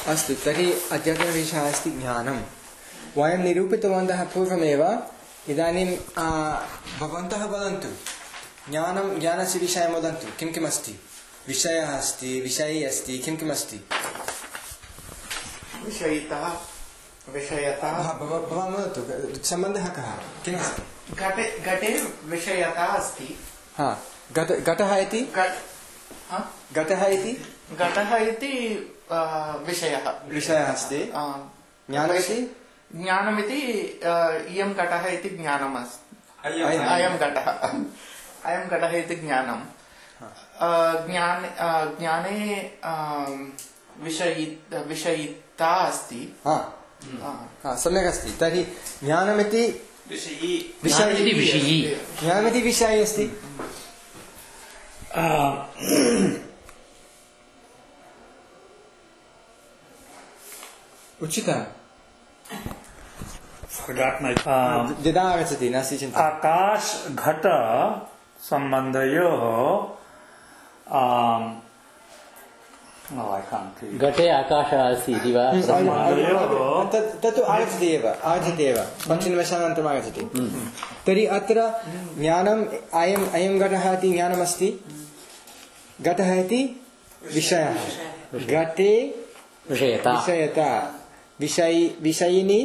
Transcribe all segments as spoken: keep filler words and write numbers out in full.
अस्तु तर्हि अद्यतनविषयः अस्ति ज्ञानं। वयं निरूपितवन्तः पूर्वमेव। इदानीं भवन्तः वदन्तु ज्ञानं ज्ञानस्य विषयं वदन्तु किं किम् अस्ति। विषयः अस्ति, विषये अस्ति, किं किम् अस्ति? विषयिता विषयता। भवान् वदतु सम्बन्धः कः, किमस्ति? घटे घटे विषयता अस्ति। हा घट घटः इति घटः इति घटः इति विषयः विषयः अस्ति। ज्ञानमिति ज्ञानमिति इयं घटः इति ज्ञानम् अस्ति। अयं घटः अयं घटः इति ज्ञानं। ज्ञान ज्ञाने विषयि विषयिता अस्ति। सम्यक् अस्ति। तर्हि ज्ञानमिति विषयी विषयी ज्ञानमिति विषयः अस्ति। उचितः यदा आगच्छति नास्ति चिन्ता। आकाश घट सम्बन्धयोः घटे आकाशः अस्ति इति वा? तत्तु आगच्छति एव आगच्छति एव पञ्चनिमेषानन्तरम् आगच्छति। तर्हि अत्र ज्ञानम् अयम् अयं घटः इति ज्ञानमस्ति। घटः इति विषयः। घटे विषयता विषयता विषयी विषयिनी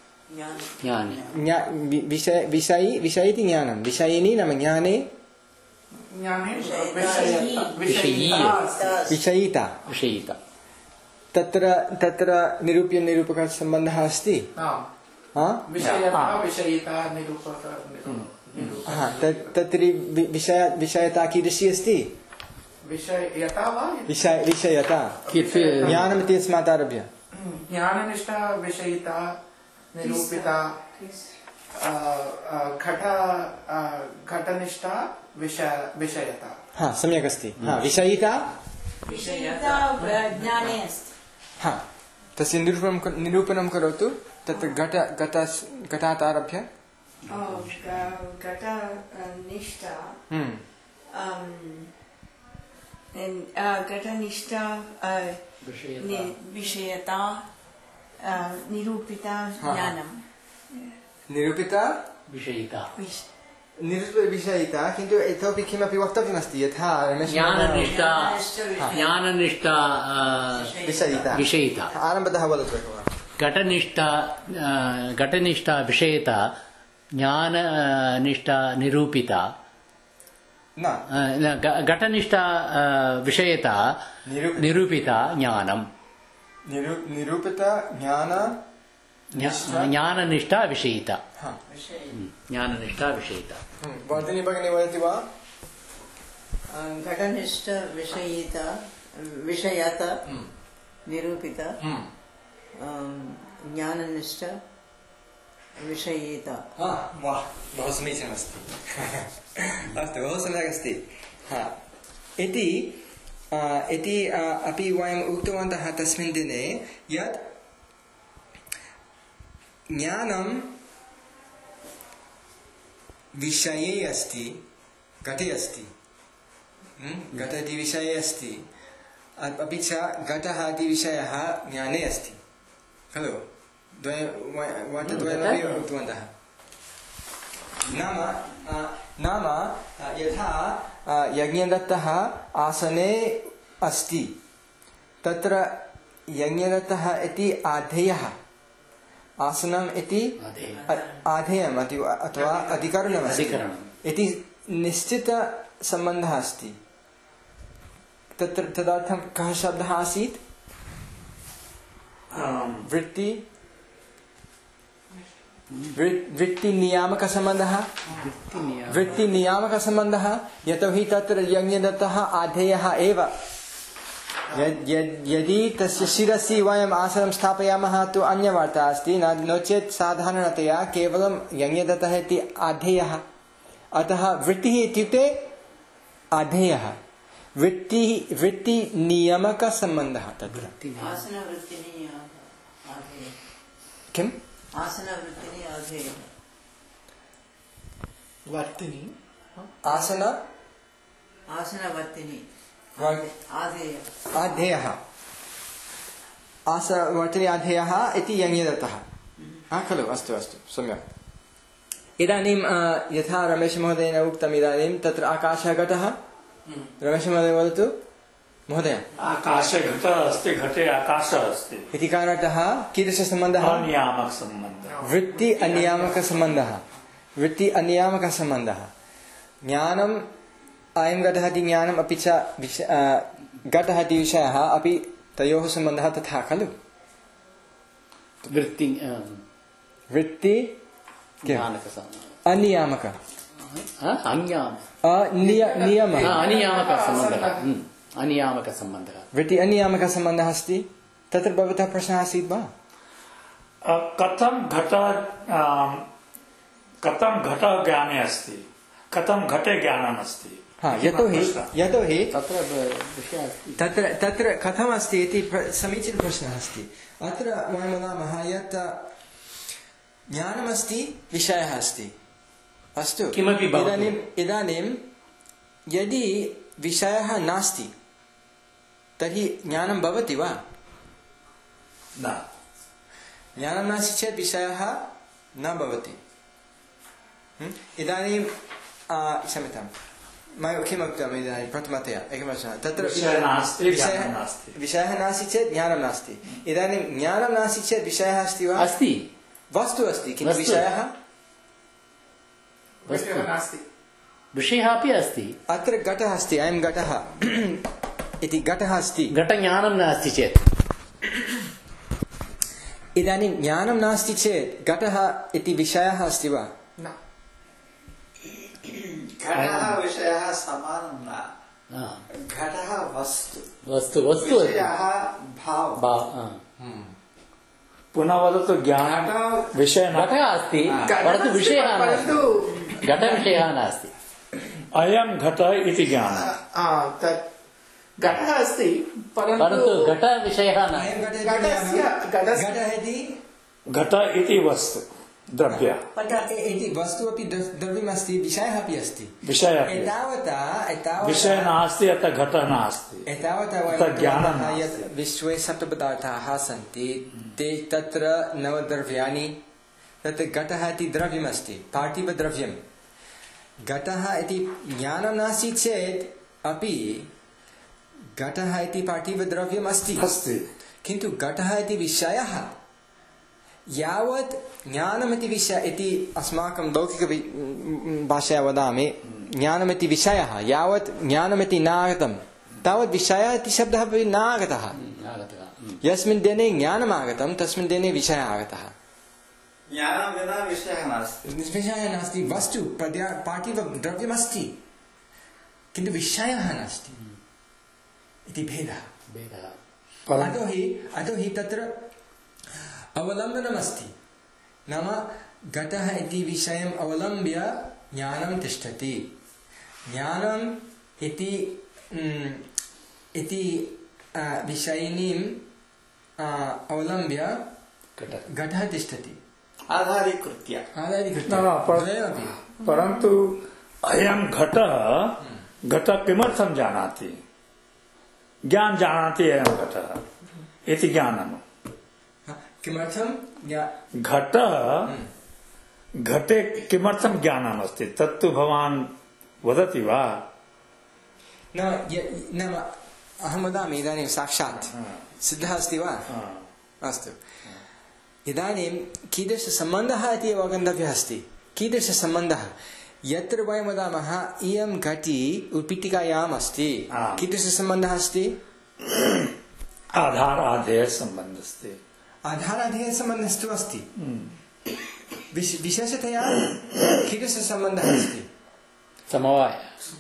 विषय विषयी विषय इति ज्ञानं। विषयिनी नाम ज्ञाने विषयिता विषयिता। तत्र तत्र निरूप्य निरूपकः सम्बन्धः अस्ति। तत्र विषय विषयता कीदृशी अस्ति? विषयता ज्ञानमिति अस्मात् आरभ्य ज्ञाननिष्ठा विषयिता निरूपिता घट घटनिष्ठा विषयता। हाँ सम्यक् अस्ति। हाँ विषयिता विषयता ज्ञाने अस्ति। हाँ तस्य निरूपणं निरूपणं करोतु। तत्र घट घट घटात् आरभ्य घटनिष्ठा घटनिष्ठा विषयता निरूपिता ज्ञानं। निरूपिता विषयिता विषयिता। किन्तु इतोपि किमपि वक्तव्यमस्ति। यथा ज्ञाननिष्ठा ज्ञाननिष्ठा विषयिता विषयिता। आरम्भतः वदतु। घटनिष्ठा घटनिष्ठा विषयिता ज्ञाननिष्ठा निरूपिता न घटनिष्ठा विषयता निरूपिता ज्ञानं। निरूपिता ज्ञान ज्ञाननिष्ठा विषयिता ज्ञाननिष्ठा विषयिता। वर्धिनी भगिनी वदति वा? घटनिष्ठ विषयिता विषयता निरूपिता ज्ञाननिष्ठ विषयिता। वाह बहु समीचीनमस्ति। अस्तु बहु सम्यक् अस्ति। इति इति अपि वयम् उक्तवन्तः तस्मिन् दिने यत् ज्ञानं विषये अस्ति, घटे अस्ति। घट इति विषये अस्ति। अपि च घटः इति विषयः ज्ञाने अस्ति खलु? वाक्यद्वयमपि उक्तवन्तः। नाम नाम यथा यज्ञदत्तः आसने अस्ति तत्र यज्ञदत्तः इति आधेयः आसनम् इति आधेयम् अथवा अधिकरणम् इति निश्चितसम्बन्धः अस्ति। तत्र तदर्थं कः शब्दः आसीत्? वृत्ति वृत्तिनियामकसम्बन्धः वृत्तिनियामकसम्बन्धः। यतोहि तत्र यज्ञदत्तः आधेयः एव। यदि तस्य शिरसि वयम् आसनं स्थापयामः तु अन्यवार्ता अस्ति। नो चेत् साधारणतया केवलं यज्ञदत्तः इति आधेयः। अतः वृत्तिः इत्युक्ते आधेयः। वृत्तिः वृत्तिनियामकसम्बन्धः तत्र। किम्? आसनवृत्तिनि आधेयः। वर्तिनी आसन आसनवर्तिनी आधेयः आसवर्तन्याधेयः इति यङ्यदत्तः हा खलु अस्तु अस्तु सम्यक् इदानीं यथा रमेशमहोदयेन उक्तम् इदानीं तत्र आकाशः घटः रमेशमहोदय वदतु महोदय आकाशे घटः अस्ति घटे आकाशः अस्ति इति कारणतः कीदृशसम्बन्धः अनियामकसम्बन्धः वृत्ति अनियामकसम्बन्धः वृत्ति अनियामकसम्बन्धः ज्ञानम् अयं घटः इति ज्ञानम् अपि च घटः इति विषयः अपि तयोः सम्बन्धः तथा खलु वृत्ति वृत्ति अनियामक नियमः अनियामकसम्बन्धः अनियामकसम्बन्धः वृत्ति अनियामकसम्बन्धः अस्ति तत्र भवतः प्रश्नः आसीत् वा कथं घट कथं घट ज्ञाने अस्ति कथं घटे ज्ञानम् अस्ति यतोहि यतोहि तत्र विषयः अस्ति तत्र तत्र कथम् अस्ति इति समीचीनः प्रश्नः अस्ति अत्र वयं वदामः यत् ज्ञानमस्ति विषयः अस्ति अस्तु किमपि भवतु इदानीम् इदानीं यदि विषयः नास्ति तर्हि ज्ञानं भवति वा न ज्ञानं नास्ति चेत् विषयः न भवति इदानीं क्षम्यतां मया किम् उक्तम् इदानीं प्रथमतया एकः प्रश्नः तत्र विषयः नास्ति चेत् ज्ञानं नास्ति इदानीं ज्ञानं नास्ति चेत् विषयः अस्ति वा अस्ति वस्तु अस्ति किन्तु विषयः नास्ति विषयः अपि अस्ति अत्र घटः अस्ति अयं घटः इति घटः अस्ति घटज्ञानं नास्ति चेत् इदानीं ज्ञानं नास्ति चेत् घटः इति विषयः अस्ति वा न घटः विषयः समानं न घटः वस्तु वस्तु वस्तु भावः पुनः वदतु ज्ञान विषय घटः अस्ति परन्तु विषयः नास्ति घटविषयः नास्ति अयं घट इति ज्ञानं घटः अस्ति परन्तु घटविषयः घट इति वस्तु द्रव्य इति वस्तु अपि द्रव्यमस्ति विषयः अपि अस्ति विषयः एतावता विषयः नास्ति अतः घटः नास्ति एतावता वयं ज्ञानं यत् विश्वे सप्तपदार्थाः सन्ति ते तत्र नवद्रव्याणि तत्र घटः इति द्रव्यमस्ति पार्थिवद्रव्यं घटः इति ज्ञानं नास्ति चेत् अपि घटः इति पार्थिवद्रव्यम् अस्ति अस्ति किन्तु घटः इति विषयः यावत् ज्ञानमिति विषय इति अस्माकं लौकिकभाषया वदामि ज्ञानमिति विषयः यावत् ज्ञानमिति न आगतं तावत् विषयः इति शब्दः अपि न आगतः यस्मिन् दिने ज्ञानम् आगतं तस्मिन् दिने विषयः आगतः ज्ञानं विना विषयः नास्ति विषयः नास्ति वस्तु पार्थिवद्रव्यमस्ति किन्तु विषयः नास्ति इति भेदः भेदः अतोहि अतोहि तत्र अवलम्बनमस्ति नाम घटः इति विषयम् अवलम्ब्य ज्ञानं तिष्ठति ज्ञानम् इति इति विषयिनीम् अवलम्ब्य घटः तिष्ठति आधारीकृत्य आधारीकृत्य परन्तु अयं घटः घटः किमर्थं जानाति ज्ञान जानाति अयं घटः इति ज्ञानम् किमर्थं घटः घटे किमर्थं ज्ञानम् अस्ति तत्तु भवान् वदति वा नाम अहं वदामि इदानीं साक्षात् सिद्धः अस्ति वा अस्तु इदानीं कीदृशसम्बन्धः इति अवगन्तव्यः अस्ति कीदृशसम्बन्धः यत्र वयं वदामः इयं घटी उत्पीठिकायाम् अस्ति कीदृशसम्बन्धः अस्ति आधार आधेय सम्बन्धः अस्ति आधाराधेयसम्बन्धस्तु अस्ति विशेषतया कीदृशसम्बन्धः अस्ति समवाय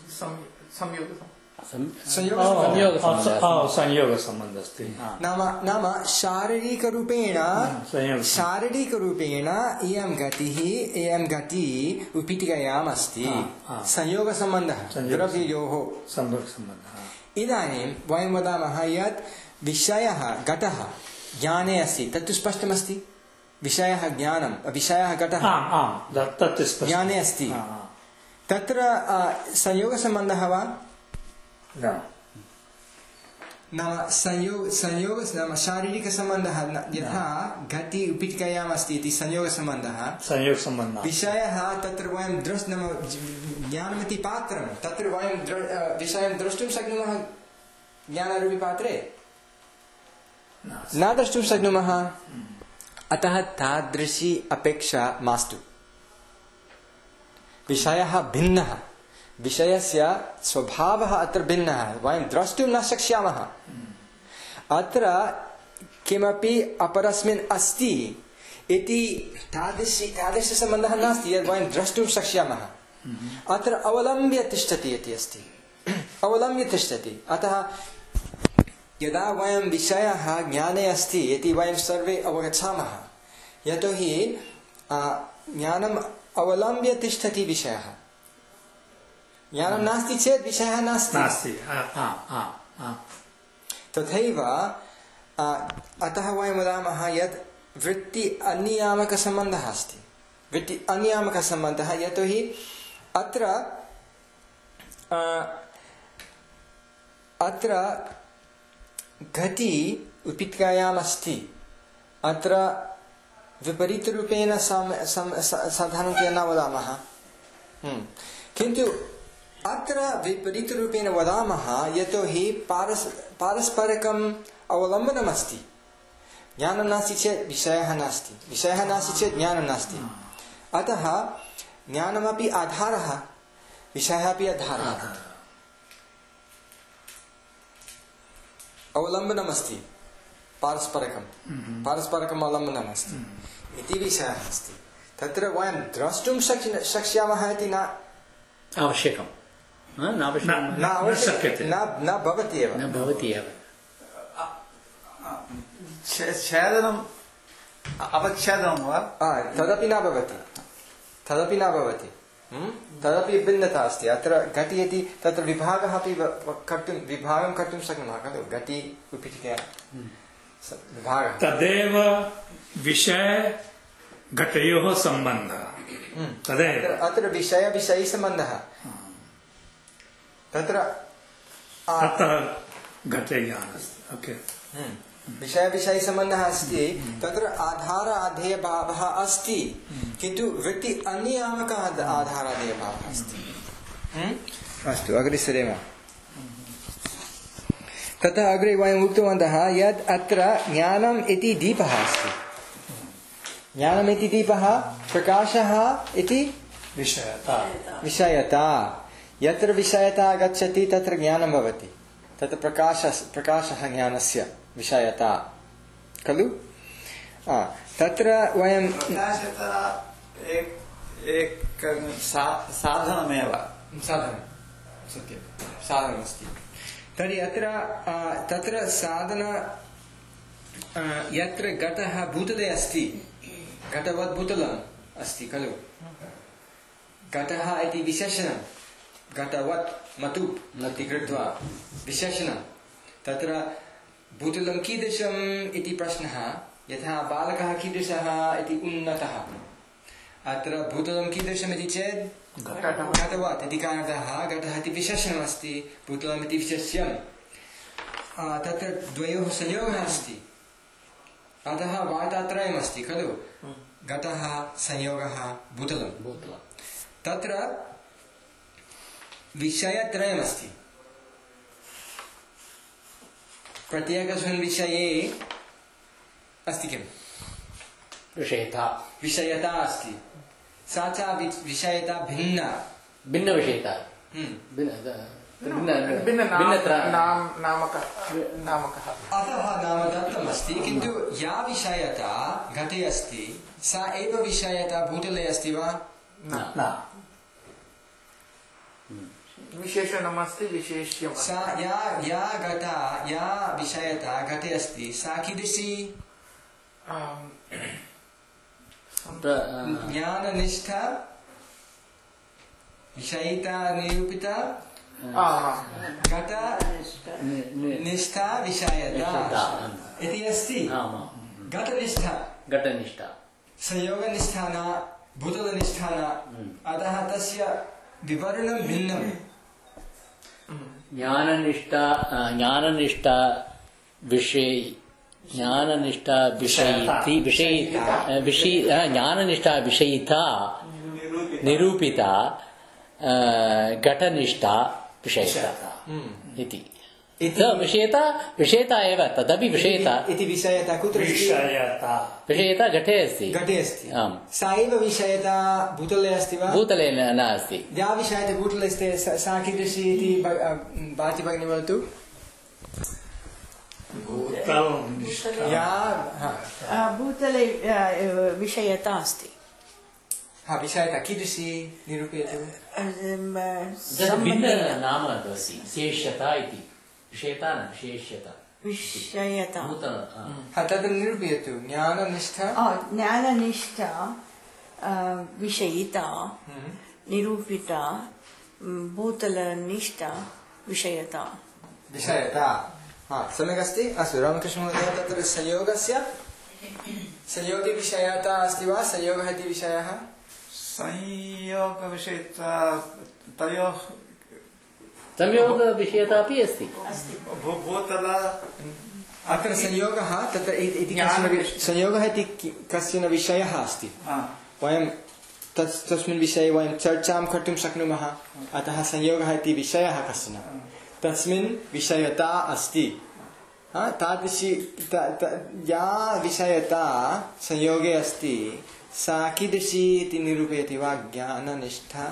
संयोगसम्बन्धः अस्ति नाम नाम शारीरिकरूपेण शारीरिकरूपेण इयं गतिः इयं गति उत्पीठिकायाम् अस्ति संयोगसम्बन्धः द्रव्ययोः संयोगसम्बन्धः इदानीं वयं वदामः यत् विषयः घटः ज्ञाने अस्ति तत्तु स्पष्टमस्ति विषयः ज्ञानं विषयः घटः ज्ञाने अस्ति तत्र संयोगसम्बन्धः वा नाम संयोग संयोग नाम शारीरिकसम्बन्धः यथा घटी उपीठिकायाम् अस्ति इति संयोगसम्बन्धः संयोगसम्बन्धः विषयः तत्र वयं द्रष् नाम ज्ञानमिति पात्रं तत्र वयं विषयं द्रष्टुं शक्नुमः ज्ञानरूपी पात्रे न द्रष्टुं शक्नुमः अतः तादृशी अपेक्षा मास्तु विषयः भिन्नः विषयस्य स्वभावः अत्र भिन्नः वयं द्रष्टुं न शक्ष्यामः अत्र किमपि अपरस्मिन् अस्ति इति तादृशी तादृशसम्बन्धः नास्ति यद् वयं द्रष्टुं शक्ष्यामः अत्र अवलम्ब्य तिष्ठति इति अस्ति अवलम्ब्य तिष्ठति अतः यदा वयं विषयः ज्ञाने अस्ति इति वयं सर्वे अवगच्छामः यतोहि ज्ञानम् अवलम्ब्य तिष्ठति विषयः ज्ञानं नास्ति चेत् विषयः नास्ति तथैव अतः वयं वदामः यत् वृत्ति अनियामकसम्बन्धः अस्ति वृत्ति अनियामकसम्बन्धः यतोहि अत्र अत्र घटी उपीठिकायाम् अस्ति अत्र विपरीतरूपेण साधारणतया न वदामः किन्तु अत्र विपरीतरूपेण वदामः यतोहि पारस् पारस्परिकम् अवलम्बनम् अस्ति ज्ञानं नास्ति चेत् विषयः नास्ति विषयः नास्ति चेत् ज्ञानं नास्ति अतः ज्ञानमपि आधारः विषयः अपि आधारः अवलम्बनम् अस्ति पारस्परिकं पारस्परिकम् अवलम्बनम् अस्ति इति विषयः अस्ति तत्र वयं द्रष्टुं शक्ष्यामः इति न आवश्यकं न शक्यते न भवति एव न भवति एव छेदनम् अपच्छेदनं वा तदपि न भवति तदपि न भवति तदपि भिन्नता अस्ति अत्र घटी इति तत्र विभागः अपि कर्तुं विभागं कर्तुं शक्नुमः खलु घटी उपीठिका विभागः तदेव विषय घटयोः सम्बन्धः तदेव अत्र विषय विषयी सम्बन्धः तत्र अतः घटे ज्ञानम् अस्ति ओके विषय विषयी सम्बन्धः अस्ति तत्र आधार आधेय भावः अस्ति किन्तु वृत्ति अनियामक आधार आधेय भावः अस्ति अस्तु अग्रे सरेम ततः अग्रे वयम् उक्तवन्तः यत् अत्र ज्ञानम् इति दीपः अस्ति ज्ञानम् इति दीपः प्रकाशः इति विषयता विषयता यत्र विषयता आगच्छति तत्र ज्ञानं भवति तत्र प्रकाशः प्रकाशः ज्ञानस्य विषयता खलु तत्र वयं एक साधनमेव साधनं सत्यं साधनमस्ति तर्हि अत्र तत्र साधन यत्र घटः भूतले अस्ति घटवत् भूतलम् अस्ति खलु घटः इति विशेषणं घटवत् मतुप् इति कृत्वा विशेषणं तत्र भूतलं कीदृशम् इति प्रश्नः यथा बालकः कीदृशः इति उन्नतः अत्र भूतलं कीदृशम् इति चेत् घटवत् इति कारणतः घटः इति विशेषणमस्ति भूतलम् इति विशेष्यं तत्र द्वयोः संयोगः अस्ति अतः वार्तात्रयमस्ति खलु घटः संयोगः भूतलं तत्र विषयत्रयमस्ति प्रत्येकस्मिन् विषये अस्ति किम् विषयता विषयता अस्ति सा च विषयता भिन्ना भिन्नविषयता अतः नाम दत्तमस्ति किन्तु या विषयता घटे अस्ति सा एव विषयता भूतले अस्ति वा न विशेषणमस्ति विशेष्यं सा या या घटा या विषयता घटे अस्ति सा कीदृशी ज्ञाननिष्ठा विषयिता निरूपिता घट निष्ठा विषयता इति अस्ति घटनिष्ठा घटनिष्ठा संयोगनिष्ठा न भूतलनिष्ठा न अतः तस्य विवरणं भिन्नं ज्ञाननिष्ठा ज्ञाननिष्ठा विषय ज्ञाननिष्ठा विषयिति विषय विषय ज्ञाननिष्ठा विषयिता निरूपिता घटनिष्ठा विषयता इति विषयता विषयता एव तदपि विषयता इति विषयता कुत्र अस्ति? विषयता विषयता घटे अस्ति घटे अस्ति। आम् सा एव विषयता भूतले अस्ति वा? भूतले न अस्ति। या विषयता भूतले अस्ति सा कीदृशी इति भाति भगिनी वदतु। या भूतले विषयता अस्ति। हा विषयता कीदृशी निरूपयतु। भिन्न नाम अस्ति विशेष्यता इति विषयता न विशेष्यता विषयता हा तद् निरूपयतु। ज्ञाननिष्ठा ज्ञाननिष्ठा विषयिता निरूपिता भूतलनिष्ठा विषयता विषयता हा सम्यक् अस्ति। अस्तु रामकृष्णमहोदय तत्र संयोगस्य संयोगे विषयता अस्ति वा? संयोगः इति विषयः संयोगविषयता तयोः संयोगविषयता अपि अस्ति। भूतल अत्र संयोगः तत्र इति कश्चन संयोगः इति कश्चन विषयः अस्ति। वयं तस् तस्मिन् विषये वयं चर्चां कर्तुं शक्नुमः। अतः संयोगः इति विषयः कश्चन तस्मिन् विषयता अस्ति। तादृशी या विषयता संयोगे अस्ति सा कीदृशी इति निरूपयति वा? ज्ञाननिष्ठा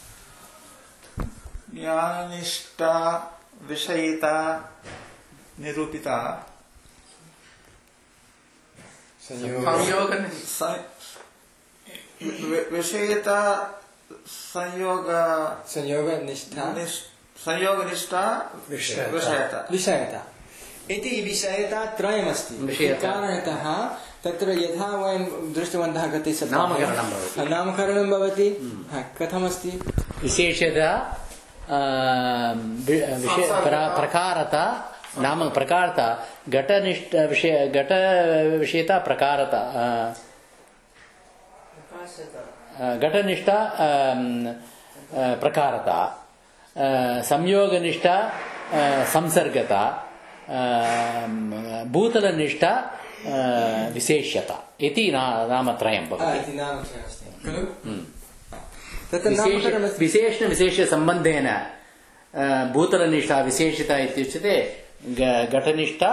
ज्ञाननिष्ठा विषयिता निरूपिता विषयिता संयोग संयोगनिष्ठा संयोगनिष्ठा विषयता विषयता इति विषयता त्रयमस्ति। कारणतः तत्र यथा वयं दृष्टवन्तः गते नामकरणं भवति नामकरणं भवति कथमस्ति? विशेषता प्रकारता नाम प्रकारता घटनिष्ठ विषय घट विषयता प्रकारता घटनिष्ठा प्रकारता संयोगनिष्ठा संसर्गता भूतलनिष्ठा विशेष्यता इति नामत्रयं भवति। विशेषण विशेष संबंधेन भूतलनिष्ठा विशेषता इत्युच्यते घटनिष्ठा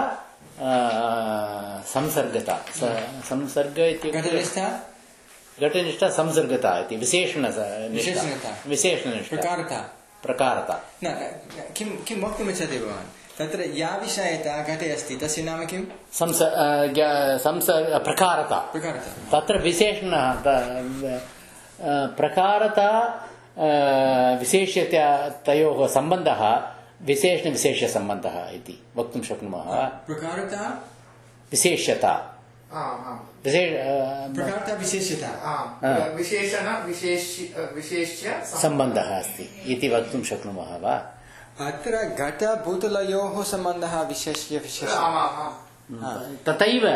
संसर्गता संसर्ग इत्युक्ते घटनिष्ठा संसर्गता इति विशेषण विशेषणनिष्ठा प्रकारता प्रकारता न किं किं वक्तुमिच्छति भवान्? तत्र या विषयता घटे अस्ति तस्य नाम किं? संस संस प्रकारता प्रकारता तत्र विशेषण प्रकारता विशेष्यता तयोः सम्बन्धः विशेषण विशेष सम्बन्धः इति वक्तुं शक्नुमः। प्रकारता विशेष्यता विशेष प्रकारता विशेष्यता विशेषण विशेष्य विशेष्य सम्बन्धः अस्ति इति वक्तुं शक्नुमः वा? अत्र घटभूतलयोः सम्बन्धः विशेष्य विशेष तथैव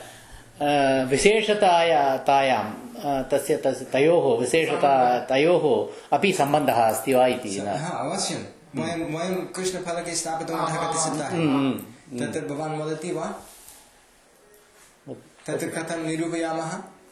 विशेषतायां तस्य तयोः विशेषता तयोः अपि सम्बन्धः अस्ति वा इति? अवश्यं वयं वयं कृष्णफलके स्थापितवन्तः कति सप्ताहे तत्र भवान् वदति वा तत्र कथं निरूपयामः?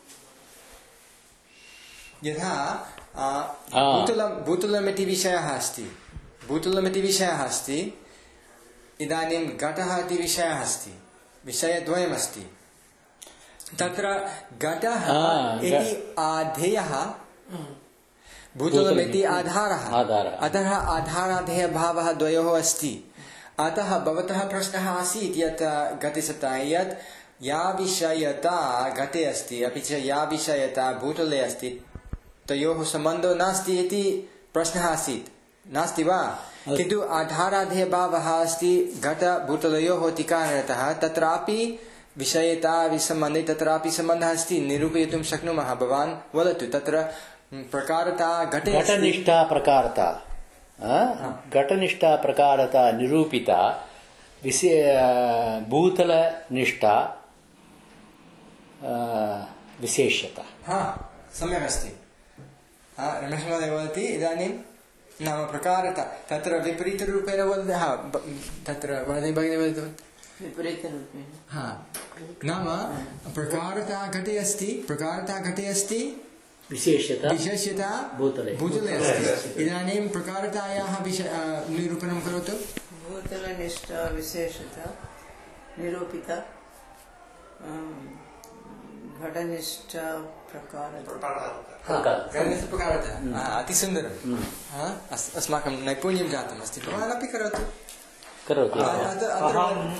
यथा भूतलं भूतलमिति विषयः अस्ति भूतलमिति विषयः अस्ति इदानीं घटः इति विषयः अस्ति विषयद्वयमस्ति तत्र घटः इति आधेयः भूतलमिति आधारः अतः आधाराधेयभावः द्वयोः अस्ति। अतः भवतः प्रश्नः आसीत् यत् गतसप्ताहे यत् या विषयता घटे अस्ति अपि च या विषयता भूतले अस्ति तयोः सम्बन्धो नास्ति इति प्रश्नः आसीत् नास्ति वा? किन्तु आधाराधेयभावः अस्ति घटभूतलयोः इति कारणतः तत्रापि विषयता विसम्बन्धे तत्रापि सम्बन्धः अस्ति निरूपयितुं शक्नुमः। भवान् वदतु तत्र प्रकारता घटे घटनिष्ठा प्रकारता घटनिष्ठा प्रकारता निरूपिता विषय भूतलनिष्ठा विशेष्यता। हा सम्यक् अस्ति। रमेश महोदय वदति इदानीं नाम प्रकारता तत्र विपरीतरूपेण वदति हा तत्र वदति भगिनी वदतु विपरीतरूपेण हा नाम प्रकारता घटे अस्ति प्रकारता घटे अस्ति विशेष्यता विशेष्यता भूतले भूतले अस्ति इदानीं प्रकारतायाः निरूपणं करोतु भूतलनिष्ठा विशेषता निरूपिता घटनिष्ठा प्रकारता प्रकारता अतिसुन्दरं अस्माकं नैपुण्यं जातमस्ति भवान् अपि करोतु करोतु अहं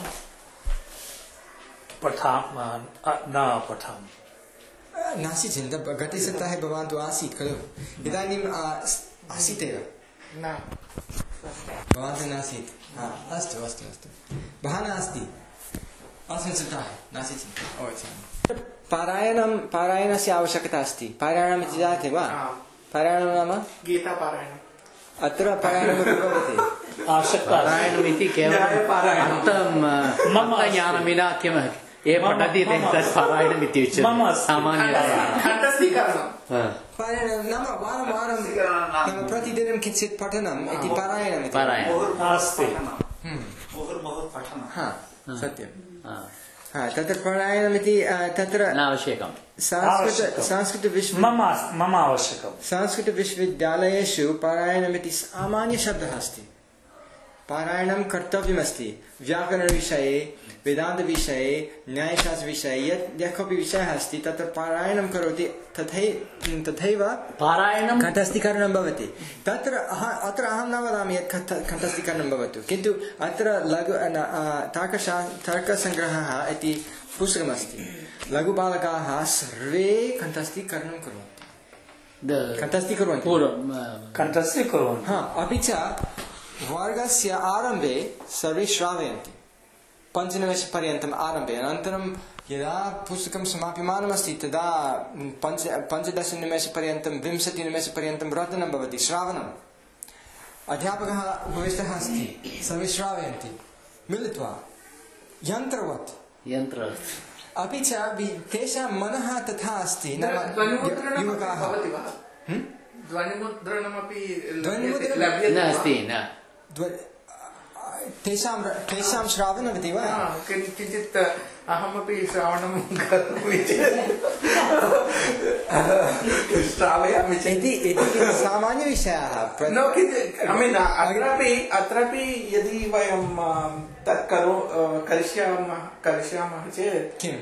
पठामि न पठामि नास्ति चिन्ता गते सप्ताहे भवान् तु आसीत् खलु इदानीम् आसीत् एव न भवान् तु नासीत् अस्तु अस्तु अस्तु भवान् नास्ति अस्मिन् सप्ताहे नास्ति चिन्ता अवगच्छामि पारायणं पारायणस्य आवश्यकता अस्ति पारायणम् इति जानाति वा पारायणं नाम गीतापारायणम् अत्र पारायणमपि भवति पारायणमिति केवलं मम ज्ञानं विना किं ये पठति तत् पारायणमिति उच्यते सामान्यतया पारायणं नाम वारं वारं नाम प्रतिदिनं किञ्चित् पठनम् इति पारायणम् इति पारायणम् अस्ति हा सत्यं हा तत्र पारायणमिति तत्र नावश्यकं संस्कृत संस्कृतविश्व मम मम आवश्यकं संस्कृतविश्वविद्यालयेषु पारायणमिति सामान्यशब्दः अस्ति पारायणं कर्तव्यमस्ति व्याकरणविषये वेदान्तविषये न्यायशास्त्रविषये यत् यः कोऽपि विषयः अस्ति तत्र पारायणं करोति तथैव तथैव पारायणं कण्ठस्थीकरणं भवति तत्र अत्र अहं न वदामि यत् कण्ठस्थीकरणं भवतु किन्तु अत्र लघु तर्कशा तर्कसङ्ग्रहः इति पुस्तकमस्ति लघुबालकाः सर्वे कण्ठस्थीकरणं कुर्वन्ति कण्ठस्थीकुर्वन्ति कण्ठस्थीकुर्वन्ति हा अपि च वर्गस्य आरम्भे सर्वे श्रावयन्ति पञ्चनिमेषपर्यन्तम् आरम्भे अनन्तरं यदा पुस्तकं समाप्यमानमस्ति तदा पञ्च पञ्चदशनिमेषपर्यन्तं विंशतिनिमेषपर्यन्तं रटनं भवति श्रावणम् अध्यापकः उपविष्टः अस्ति सर्वे श्रावयन्ति मिलित्वा यन्त्रवत् यन्त्रवत् अपि च तेषां मनः तथा अस्ति युवकाः ध्वनिमुद्रणमपि नास्ति न तेषां तेषां श्रावणमिति वा किञ्चित् अहमपि श्रावणं करोमि चेत् श्रावयामि इति सामान्यविषयाः अत्रापि अत्रापि यदि वयं तत् करो करिष्यामः करिष्यामः चेत् किं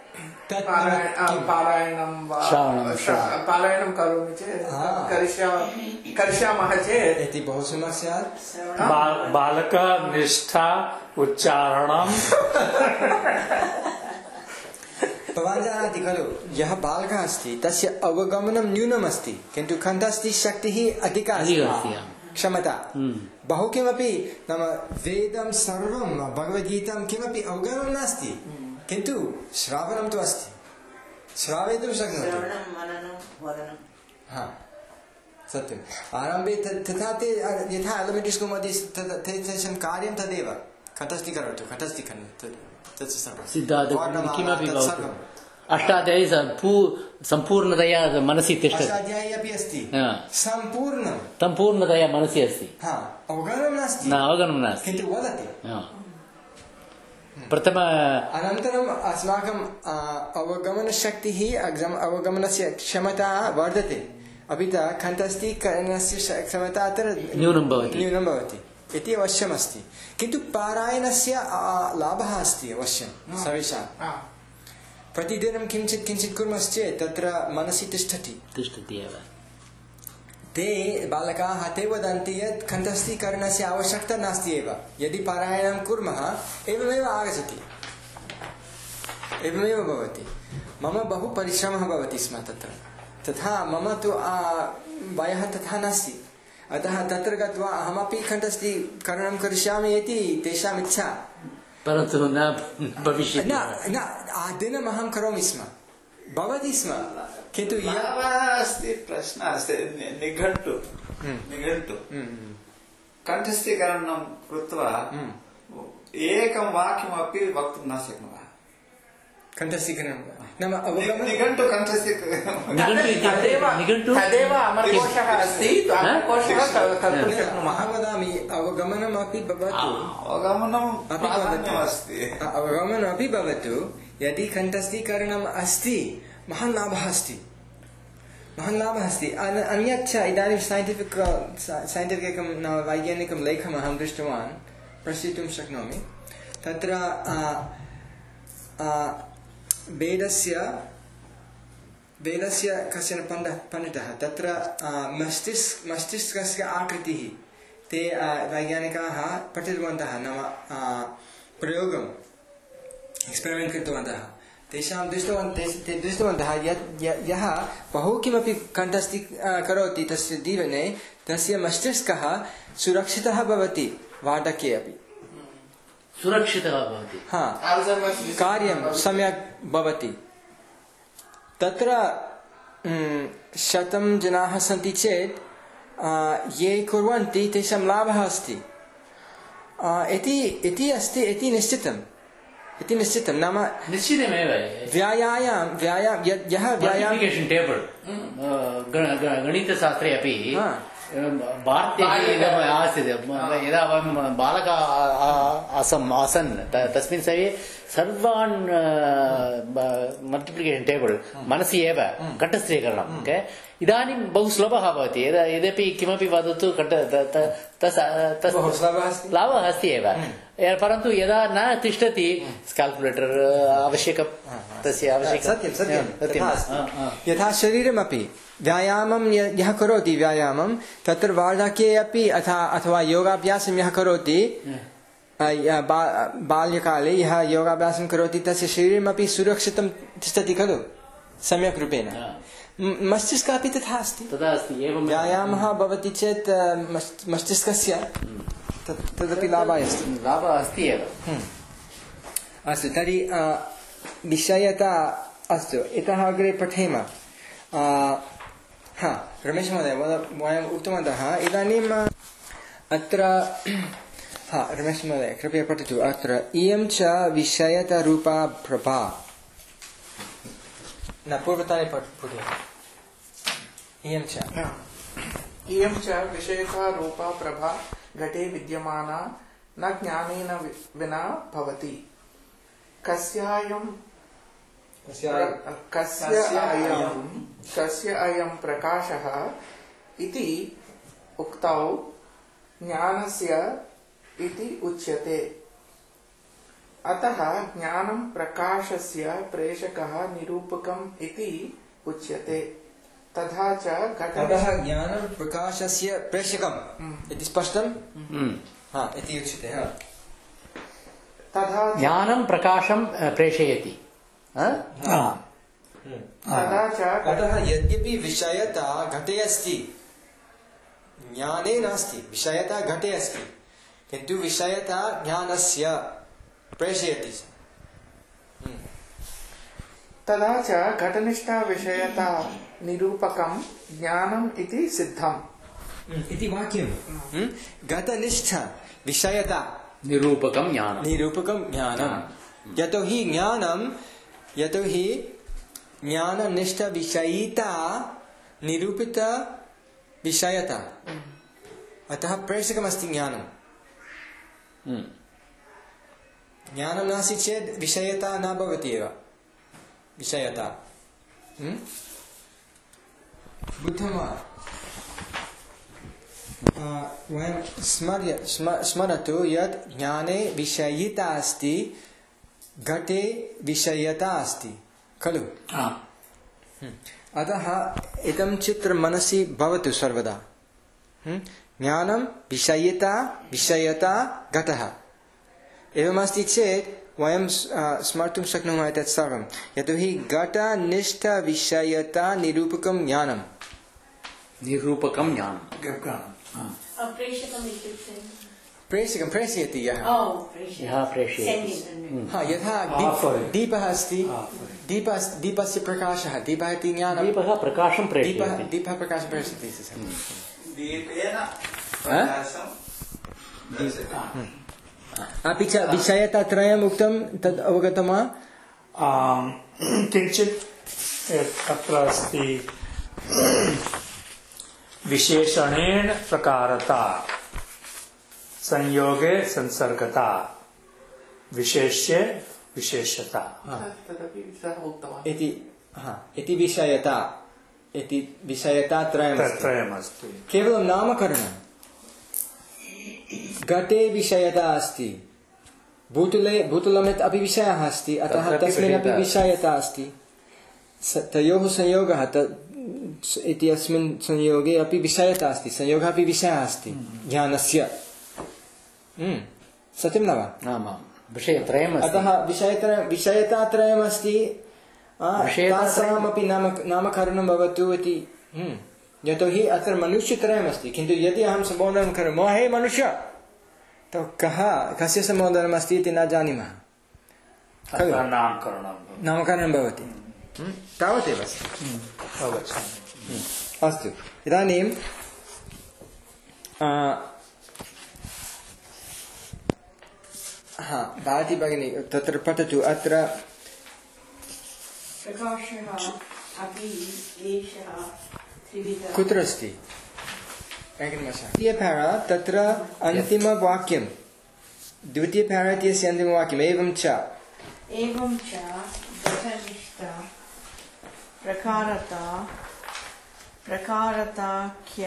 पारायणं पारायणं करोमि चेत् करिष्यामः चेत् इति बहु समस्या बालकनिष्ठा उच्चारणं भवान् जानाति खलु यः बालकः अस्ति तस्य अवगमनं न्यूनमस्ति किन्तु कण्ठस्थीशक्तिः अधिका अस्ति क्षमता बहु किमपि नाम वेदं सर्वं भगवद्गीतां किमपि अवगमनं नास्ति किन्तु श्रावणं तु अस्ति श्रावयितुं शक्नोति हा सत्यम् आरम्भे तथा ते यथा एलिमेण्टरि स्कूल् मध्ये तेषां कार्यं तदेव कण्ठस्थीकरोतु कण्ठस्थीकरणं तत् सर्वं किमपि अष्टाध्यायी सम्पूर्णतया मनसि तिष्ठति अष्टाध्यायी अपि अस्ति सम्पूर्णं सम्पूर्णतया मनसि अस्ति अवगमनं नास्ति न अवगमनं नास्ति किन्तु वदति प्रथम अनन्तरम् अस्माकम् अवगमनशक्तिः अवगमनस्य क्षमता वर्धते अपि च कण्ठस्थीकरणस्य क्षमता अत्र न्यूनं भवति न्यूनं भवति इति अवश्यमस्ति किन्तु पारायणस्य लाभः अस्ति अवश्यं सर्वेषां प्रतिदिनं किञ्चित् किञ्चित् कुर्मश्चेत् तत्र मनसि तिष्ठति तिष्ठति एव ते बालकाः ते वदन्ति यत् कण्ठस्थीकरणस्य आवश्यकता नास्ति एव यदि पारायणं कुर्मः एवमेव आगच्छति एवमेव भवति मम बहु परिश्रमः भवति स्म तत्र तथा मम तु वयः तथा नास्ति अतः तत्र गत्वा अहमपि कण्ठस्थीकरणं करिष्यामि इति तेषाम् इच्छा परन्तु न भविष्यति न न आदिनम् अहं करोमि स्म भवति स्म किन्तु अस्ति प्रश्नः अस्ति निघण्टु निघण्टु कण्ठस्थीकरणं नाम अवगमनं निघण्टु कण्ठस्थी निघण्टु इत्युक्ते निघण्टु तदेव अमरकोशः अस्ति अमरकोशः कर्तुं शक्नुमः अहं वदामि अवगमनमपि भवतु अवगमनं अपि भवतु प्राधान्यमस्ति अवगमनमपि भवतु यदि कण्ठस्थीकरणम् अस्ति महान् लाभः अस्ति महान् लाभः अस्ति अन्यच्च इदानीं सैन्टिफिक् सैन्टिफिक् एकं नाम वैज्ञानिकं लेखम् अहं दृष्टवान् प्रस्तुतुं शक्नोमि तत्र वेदस्य वेदस्य कश्चन पण्ड पण्डितः तत्र मस्तिष्क मस्तिष्कस्य आकृतिः ते वैज्ञानिकाः पठितवन्तः नाम प्रयोगम् एक्स्पेरिमेण्ट् कृतवन्तः तेषां दृष्टवन्तः ते दृष्टवन्तः यत् यः बहु किमपि कण्ठस्थी करोति तस्य जीवने तस्य मस्तिष्कः सुरक्षितः भवति वार्धक्ये अपि सुरक्षितः भवति हा कार्यं सम्यक् भवति तत्र शतं जनाः सन्ति चेत् ये कुर्वन्ति तेषां लाभः अस्ति इति इति अस्ति इति निश्चितम् इति निश्चितं नाम निश्चितमेव व्यायाम व्यायाम यः व्यायाम टेबल् गणितशास्त्रे अपि भारते आसीत् यदा वयं बालकाः आसम् आसन् तस्मिन् समये सर्वान् मल्टिप्लिकेशन् टेबल् मनसि एव कण्ठस्थीकरणम् इदानीं बहु सुलभः भवति यदा यद्यपि किमपि वदतु कण्ठ लाभः अस्ति एव परन्तु यदा न तिष्ठति काल्कुलेटर् आवश्यकं तस्य आवश्यकं यथा शरीरमपि व्यायामं यः करोति व्यायामं तत्र वार्धक्ये अपि अथा अथवा योगाभ्यासं यः करोति बाल्यकाले यः योगाभ्यासं करोति तस्य शरीरमपि सुरक्षितं तिष्ठति खलु सम्यक् रूपेण मस्तिष्कः अपि तथा अस्ति तथा अस्ति एवं व्यायामः भवति चेत् मस्तिष्कस्य तदपि लाभाय अस्ति लाभः अस्ति एव अस्तु तर्हि विषयता अस्तु इतः अग्रे पठेम हा रमेश महोदय वयम् उक्तवन्तः इदानीम् अत्र हा रमेश महोदय कृपया पठतु अत्र इयं च विषयतरूपा प्रभा न पूर्वतने पठतु इयं च इयं च विषयका रूपा प्रभा घटे विद्यमाना न ज्ञानेन विना भवति कस्यायं कस्य अयं कस्य अयं प्रकाशः इति उक्तौ ज्ञानस्य इति उच्यते अतः ज्ञानं प्रकाशस्य प्रेषकः निरूपकम् इति उच्यते तथा च ततः ज्ञानं प्रकाशस्य प्रेषकम् इति स्पष्टं हा इति उच्यते हा तथा ज्ञानं प्रकाशं प्रेषयति तथा च अतः यद्यपि विषयता घटे अस्ति ज्ञाने नास्ति विषयता घटे अस्ति किन्तु विषयता ज्ञानस्य प्रेषयति तथा च घटनिष्ठा विषयता निरूपकं ज्ञानम् इति सिद्धम् इति वाक्यं घटनिष्ठ विषयता निरूपकं ज्ञानं निरूपकं ज्ञानं यतोहि ज्ञानं यतोहि ज्ञाननिष्ठ विषयिता निरूपित विषयता अतः प्रेषकमस्ति ज्ञानं ज्ञानं नास्ति चेत् विषयता न भवति एव विषयता बुद्धं वा वयं स्मर्य स्मरतु यत् ज्ञाने विषयिता अस्ति घटे विषयता अस्ति खलु अतः इदं चित्रं मनसि भवतु सर्वदा ज्ञानं विषयिता विषयता घटः एवमस्ति चेत् वयं स्मर्तुं शक्नुमः एतत् सर्वं यतोहि घटनिष्ठ विषयता निरूपकं ज्ञानं निरूपकं ज्ञानं प्रेषकं प्रेषयति यः यः प्रेषयति हा यथा दीपः अस्ति दीपः दीपस्य प्रकाशः दीपः इति ज्ञानं दीपः प्रकाशं प्रेषयति दीपः प्रकाशं प्रेषयति दीपेन प्रकाशं अपि च विषयतात्रयम् उक्तं तद् अवगतं वा आम्, किञ्चित् तत्र अस्ति विशेषणेन प्रकारता संयोगे संसर्गता विशेष्ये विशेषता तदपि सः उक्तवान् इति हा इति विषयता इति विषयता त्रयमस्ति त्रयमस्ति केवलं नामकरणं घटे विषयता अस्ति भूतले भूतलमित् अपि विषयः अस्ति अतः तत्रापि तस्मिन्नपि विषयता विषयता अस्ति स- तयोः संयोगः त- इति अस्मिन् संयोगे अपि विषयता अस्ति संयोगः अपि विषयः अस्ति ज्ञानस्य हम्म, सत्यं न वा आमां विषयत्रयमस्ति अतः विषयत्र विषयतात्रयमस्ति आ, विषयतात्रयम्। तासामपि नाम नामकरणं भवतु इति हम्म, यतोहि अत्र मनुष्यत्रयमस्ति किन्तु यदि अहं सम्बोधनं करोमि हे मनुष्य तो कः कस्य सम्बोधनम् अस्ति इति न जानीमः खलु अत्र नामकरणं नामकरणं भवति हम्म, तावदेव अस्ति अवगच्छामि अस्तु इदानीं आ, हा भारती भगिनी तत्र पठतु अत्र प्रकाशः अपि एषः त्रिविधः कुत्र अस्ति द्वितीयपारा तत्र अन्तिमवाक्यं द्वितीयपारा इत्यस्य अन्तिमवाक्यम् एवं च एवं च घटनिष्ठा प्रकारता प्रकारताख्य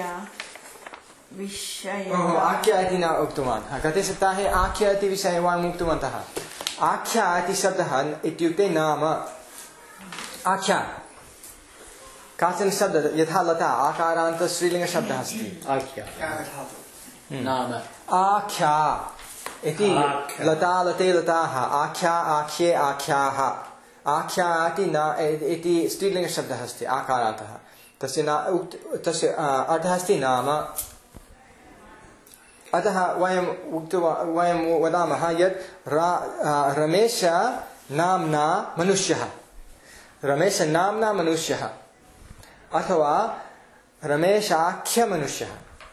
विषय ओहो आख्या इति न उक्तवान् हा, गते सप्ताहे आख्या इति विषयवान् उक्तवन्तः आख्या इति शब्दः इत्युक्ते नाम आख्या काचन शब्दः यथा लता आकारान्त स्त्रीलिङ्गशब्दः अस्ति आख्या नाम आख्या इति आख्या। लता लते लताः आख्या आख्ये आख्याः आख्या इति न इति स्त्रीलिङ्गशब्दः अस्ति आकारान्तः तस्य न उक्त तस्य अ, अर्थः अस्ति नाम अतः वयम् उक्त्वा वयं वदामः यत् रा अ, रमेश नाम्ना मनुष्यः रमेश नाम्ना मनुष्यः अथवा रमेशाख्यमनुष्यः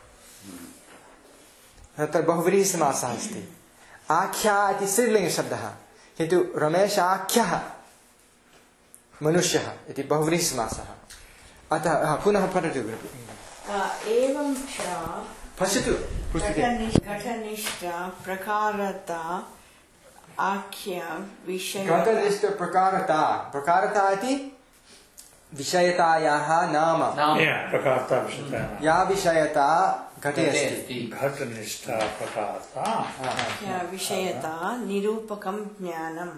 तत्र बहुव्रीहिसमासः अस्ति आख्या इति स्त्रीलिङ्गशब्दः किन्तु रमेशाख्यः मनुष्यः इति बहुव्रीहिसमासः अतः हा, पुनः पठतु एवं च पश्यतु पुस्तके घटनिष्ठ घटनिष्ठ प्रकारता आख्य विषय घटनिष्ठप्रकारता प्रकारता इति विषयतायाः नाम नाम प्रकारता विषयता या विषयता घटे अस्ति अस्ति घटनिष्ठा प्रकारता आख्य विषयता निरूपकं ज्ञानम्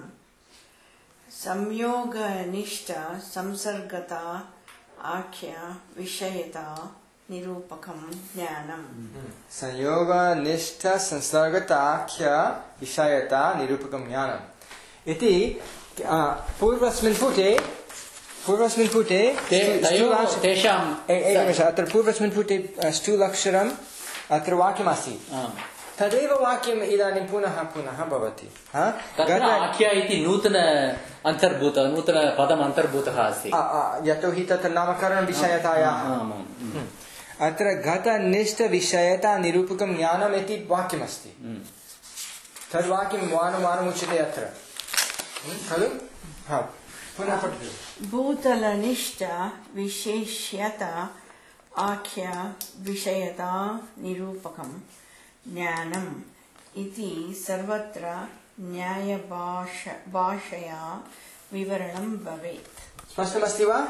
संयोगनिष्ठ संसर्गता आख्य विषयता निरूपकं ज्ञानम् संयोगनिष्ठ संसर्गताख्य विषयता निरूपकं ज्ञानम् इति आ, पूर्वस्मिन् पुटे पूर्वस्मिन् पुटे ते- तयोः स्थूलाक्ष- तेषाम् ए- एकनिमिषम् अत्र पूर्वस्मिन् पुटे अ, स्थूलाक्षरम् अत्र वाक्यमासीत् आम्। तदेव वाक्यम् इदानीं पुनः पुनः भवति हा? तत्र गत- आख्या इति नूतन अन्तर्भूत नूतन पदम् अन्तर्भूतः अस्ति आ, आ, यतोहि तत्र नामकरणविषयतायाः आमाम्। हम्म। अत्र घटनिष्ठविषयता निरूपकं ज्ञानम् इति वाक्यमस्ति तद्वाक्यं वारं वारम् उच्यते अत्र हम्म, खलु हा पुनः पठतु भूतलनिष्ठ विशेष्यता आख्य विषयता निरूपकं ज्ञानम् इति सर्वत्र न्यायभाष भाषया विवरणं भवेत् स्पष्टमस्ति वा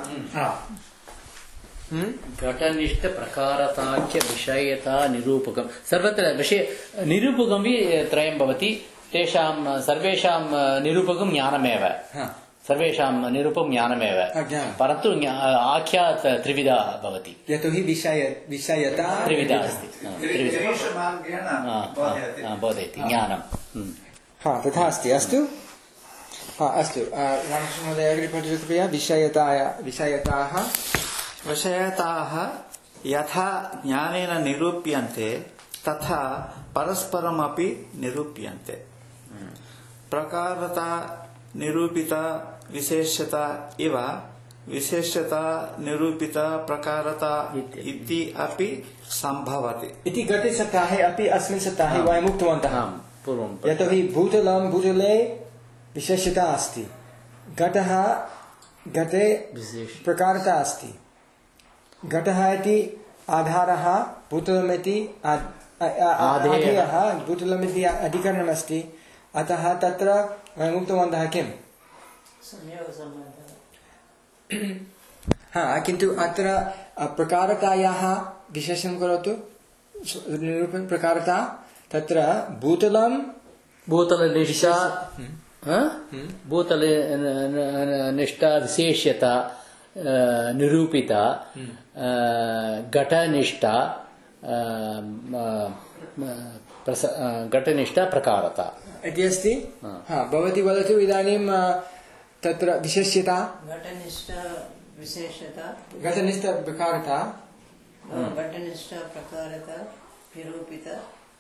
हम्म? घटनिष्ठ प्रकारताख्य विषयता निरूपकं सर्वत्र विषय निरूपकं वि त्रयं भवति तेषां सर्वेषां निरूपकं ज्ञानमेव हा सर्वेषां निरूपकं ज्ञानमेव हा, ज्ञानं। परन्तु ज्ञा- आख्या त- त्रिविधा भवति यतोहि विषय विषयता त्रिविधा अस्ति हा, त्रिविधा विशेषमार्गेण हा, हा, बोधयति हा, बोधयति ज्ञानं हम्म। हा तथा अस्ति अस्तु हा अस्तु अ, रामकृष्णमहोदय अग्रे पठतु कृपया विषयताय विषयताः विषयताः यथा ज्ञानेन निरूप्यन्ते तथा परस्परमपि निरूप्यन्ते प्रकारता निरूपिता विशेषता इव विशेषता निरूपिता प्रकारता इति अपि सम्भवति इति गते सप्ताहे अपि अस्मिन् सप्ताहे आम्। वयम् उक्तवन्तः आम्, पूर्वं यतोहि भूतलं भूतले विशेषता अस्ति घटः घटे प्रकारता अस्ति घटः इति आधारः भूतलमिति आधेयः भूतलमिति अधिकरणमस्ति अतः तत्र वयम् उक्तवन्तः किम् हा किन्तु अत्र प्रकारतायाः विशेषं करोतु निरूपण प्रकारता तत्र भूतलं भूतलनिष्ठा भूतलनिष्ठा विशेष्यता निरूपिता घटनिष्ठा घटनिष्ठा प्रकारता इति अस्ति हा भवती वदतु इदानीं तत्र विशेष्यता घटनिष्ठा विशेषता घटनिष्ठ प्रकारता घटनिष्ठा प्रकारता निरूपिता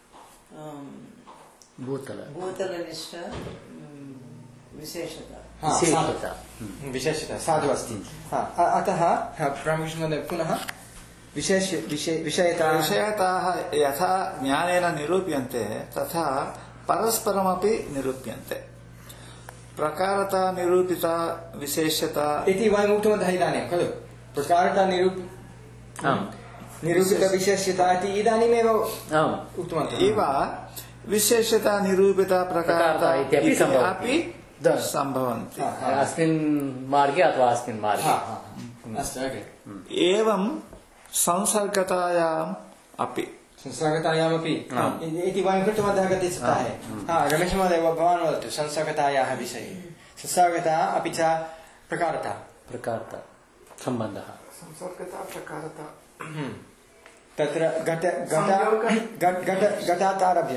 भूतल भूतलनिष्ठा विशेषता विशेषता विशेषता साधु अस्ति अतः प्रामुख्यं पुनः विशेष विषयता विषयताः यथा ज्ञानेन निरूप्यन्ते तथा परस्परमपि निरूप्यन्ते प्रकारता निरूपिता विशेषता इति वयम् उक्तवन्तः इदानीं खलु प्रकारता निरूप निरूपिता विशेषता इति इदानीमेव उक्तवन्तः इव विशेषता निरूपिता प्रकारता इत्यपि अपि सम्भवन्ति अस्मिन् मार्गे अथवा अस्मिन् मार्गे अस्तु एवं संसर्गतायाम् अपि संसर्गतायामपि इति वयं कृतवन्तः गते सप्ताहे हा रमेश महोदय भवान् वदतु संसर्गतायाः विषये संसर्गता अपि च प्रकारता प्रकारता सम्बन्धः संसर्गता प्रकारता तत्र घट घट घट घटात् आरभ्य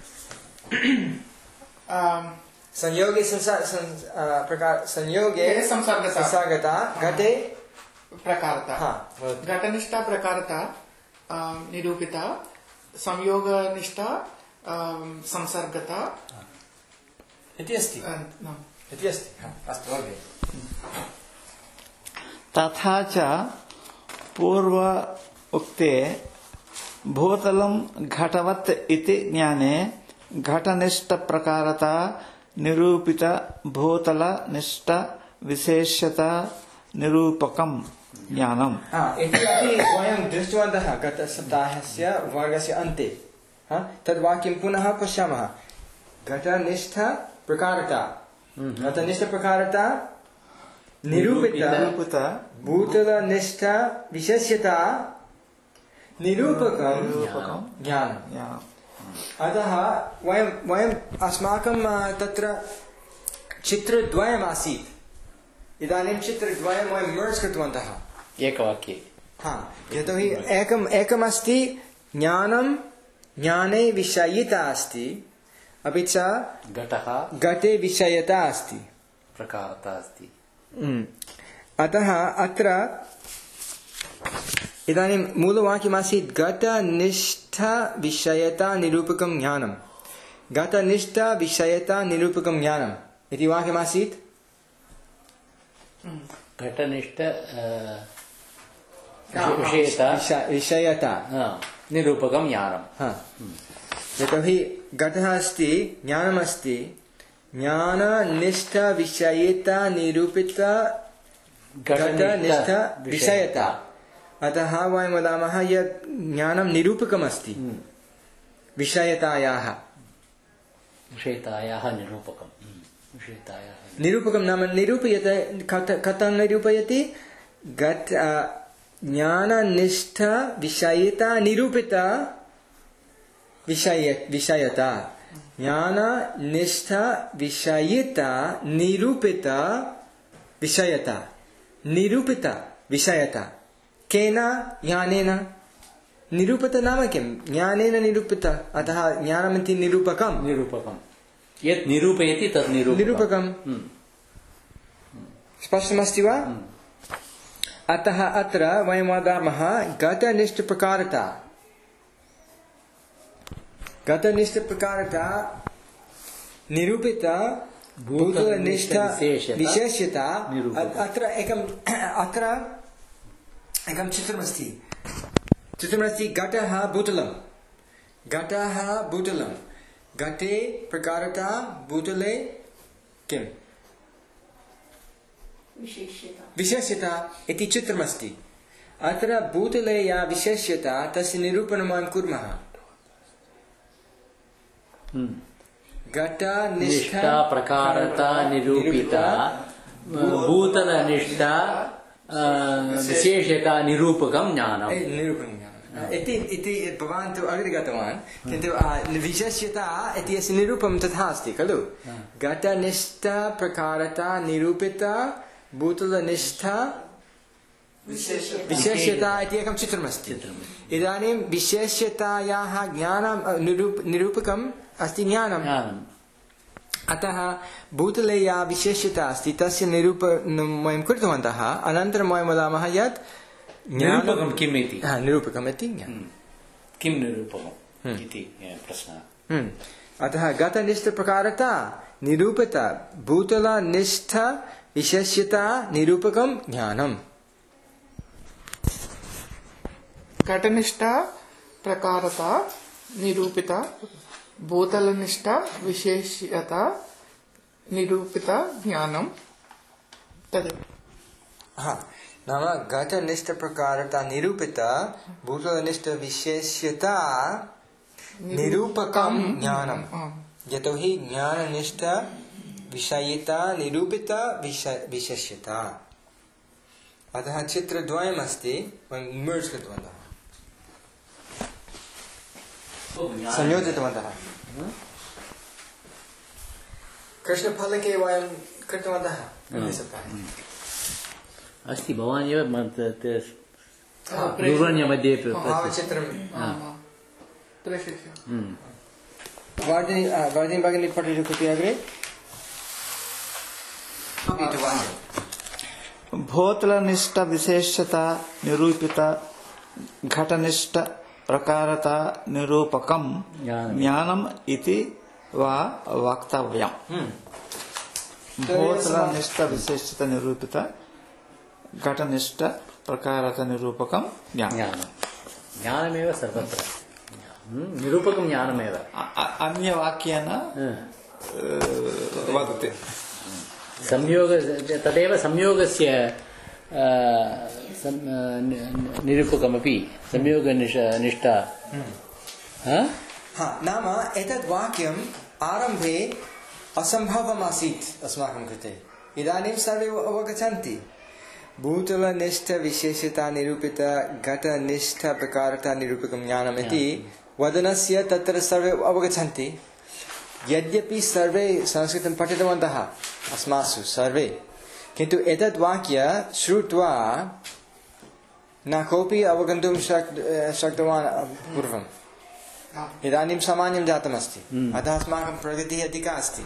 संयोगे प्रकार संयोगे संसर्गता संसर्गता घटे प्रकारता घटनिष्ठा प्रकारता निरूपिता संयोगनिष्ठा संसर्गता इति अस्ति इति अस्ति अस्तु अग्रे तथा च पूर्व उक्ते भूतलं घटवत् इति ज्ञाने घटनिष्ठ प्रकारता निरूपित भूतल निष्ठ विशेषता निरूपकं ज्ञानम् इति अपि वयं दृष्टवन्तः गतसप्ताहस्य वर्गस्य अन्ते तद् वाक्यं पुनः पश्यामः घटनिष्ठ प्रकारता घटनिष्ठ प्रकारता निरूपित भूतलनिष्ठ विशेष्यता निरूपकं ज्ञानम् अतः वयं वयम् अस्माकं तत्र चित्रद्वयमासीत् इदानीं चित्रद्वयं वयं मर्ज् कृतवन्तः एकवाक्ये हा यतोहि एकम् एकमस्ति ज्ञानं ज्ञाने विषयिता अस्ति अपि च घटः घटे विषयता अस्ति प्रकारता अस्ति अतः अत्र इदानीं मूलवाक्यमासीत् घटनिष्ठ विषयता निरूपकं ज्ञानं घटनिष्ठ विषयता निरूपकं ज्ञानम् इति वाक्यमासीत् घटनिष्ठ विषयता विषयता निरूपकं ज्ञानं यतोहि घटः अस्ति ज्ञानमस्ति ज्ञाननिष्ठ विषयता निरूपित घटनिष्ठ विषयता अतः वयं वदामः यत् ज्ञानं निरूपकमस्ति विषयतायाः विषयतायाः निरूपकं विषयतायाः निरूपकं नाम निरूपयते कथं निरूपयति घट ज्ञाननिष्ठ विषयता निरूपित विषय विषयता ज्ञाननिष्ठ विषयता निरूपित विषयता निरूपित विषयता केन ज्ञानेन निरूपित नाम किं ज्ञानेन निरूपित अतः ज्ञानमिति निरूपकं निरूपकं यत् निरूपयति तत् निरूपकं स्पष्टमस्ति वा अतः अत्र वयं वदामः घटनिष्ठप्रकारता घटनिष्ठप्रकारता निरूपित भूतलनिष्ठ विशेष्यता अत्र एकम् अत्र एकं चित्रमस्ति चित्रमस्ति घटः भूतलं घटः भूतलं घटे प्रकारता भूतले किम् विशेष्यता इति चित्रमस्ति अत्र भूतले या विशेष्यता तस्य निरूपणं वयं कुर्मः घटनिष्ठा प्रकारता निरूपिता भूतलनिष्ठा विशेष्यता निरूपकं ज्ञानम् निरूपकं ज्ञानम् इति इति भवान् तु अग्रे गतवान् किन्तु विशेष्यता इत्यस्य निरूपणं तथा अस्ति खलु घटनिष्ठा प्रकारता निरूपिता भूतलनिष्ठा विशेष्यता इति एकं चित्रमस्ति इदानीं विशेष्यतायाः ज्ञानं निरूपकम् अस्ति ज्ञानम् अतः भूतले या विशेष्यता अस्ति तस्य निरूपणं वयं कृतवन्तः अनन्तरं वयं वदामः यत् निरूपकं किम् इति निरूपकम् इति किं निरूपकम् इति प्रश्नः अतः घटनिष्ठप्रकारता निरूपिता भूतलनिष्ठ विशेष्यता निरूपकं ज्ञानम् घटनिष्ठा प्रकारता निरूपिता भूतलनिष्ठा विशेष्यता निरूपिता ज्ञानम् तदेव हाँ नाम घटनिष्ठप्रकारता निरूपिता भूतलनिष्ठ विशेष्यता निरूपकं ज्ञानम् यतोहि ज्ञाननिष्ठ विषयिता निरूपिता विशेष्यता अतः चित्रद्वयमस्ति वयं मर्ज् कृतवन्तः संयोजितवन्तः कृष्णफलके वयं कृतवन्तः अस्ति भवान् एव दूरवाण्यमध्ये भावचित्रं प्रेषयिष्यामि वर्धिनी वर्धिनी भगिनी पठतु कृपया अग्रे भूतलनिष्ठ विशेषता निरूपिता घटनिष्ठ प्रकारता निरूपकं ज्ञानम् इति वा वक्तव्यम् भूतलनिष्ठ विशेषता निरूपिता घटनिष्ठ प्रकारता निरूपकं ज्ञानम् ज्ञानमेव सर्वत्र निरूपकं ज्ञानमेव अन्यवाक्येन वदति संयोग तदेव संयोगस्य निरूपकमपि संयोगनिष्ठा नाम एतद् वाक्यम् आरम्भे असम्भवमासीत् अस्माकं कृते इदानीं सर्वे अवगच्छन्ति भूतलनिष्ठ विशेषता निरूपित घटनिष्ठ प्रकारता निरूपकं ज्ञानम् इति वदनस्य तत्र सर्वे अवगच्छन्ति यद्यपि सर्वे संस्कृतं पठितवन्तः अस्मासु सर्वे किन्तु एतद् वाक्य श्रुत्वा न कोऽपि अवगन्तुं शक् शक्तवान् पूर्वम् इदानीं सामान्यं जातमस्ति अतः अस्माकं प्रगतिः अधिका अस्ति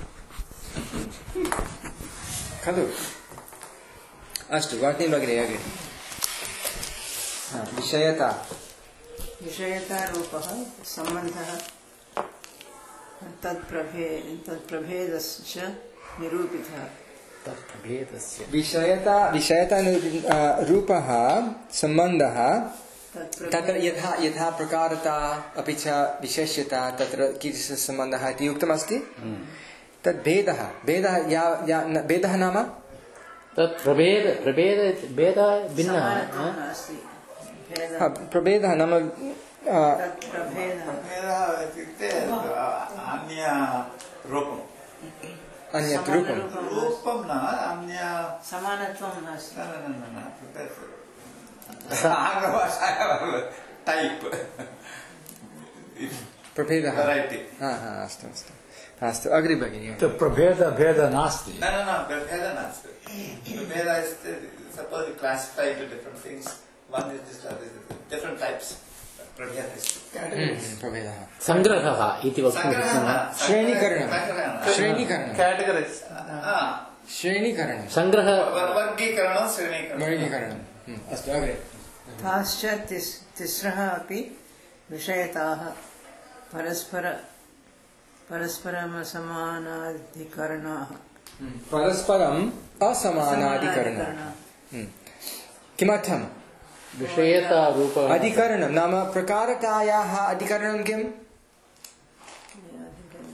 खलु अस्तु वाक्ये भगिनी अग्रे विषयता विषयतारूपः सम्बन्धः तत्प्रभे तत्प्रभेदश्च निरूपितः तत्प्रभेदस्य विषयता विषयता रूपः सम्बन्धः तत्र यथा यथा प्रकारता अपि च विशेष्यता तत्र कीदृशः सम्बन्धः इति उक्तमस्ति तद् भेदः भेदः या भेदः नाम तत् प्रभेद प्रभेद भेदः भिन्नः प्रभेदः नाम इत्युक्ते अन्य रूपम् अन्यत् रूपं रूपं न अन्य समानत्वं नास्ति टैप् प्रभेदः अस्तु अस्तु अस्तु अग्रे भगिनी प्रभेद भेद नास्ति न न न भेदः नास्ति भेदः अस्ति suppose you classify into different things one is this different types प्रभेदः संग्रहः इति वक्तुं शक्नुमः श्रेणीकरणं श्रेणीकरणं categories श्रेणीकरणं संग्रह वर्गीकरणं श्रेणीकरणं वर्गीकरणं अस्तु अग्रे ताश्च तिस् तिस्रः अपि विषयताः परस्पर परस्परमसमानाधिकरणाः परस्परम् असमानाधिकरणं किमर्थं विषयता रूप अधिकरणं नाम प्रकारतायाः अधिकरणं किम्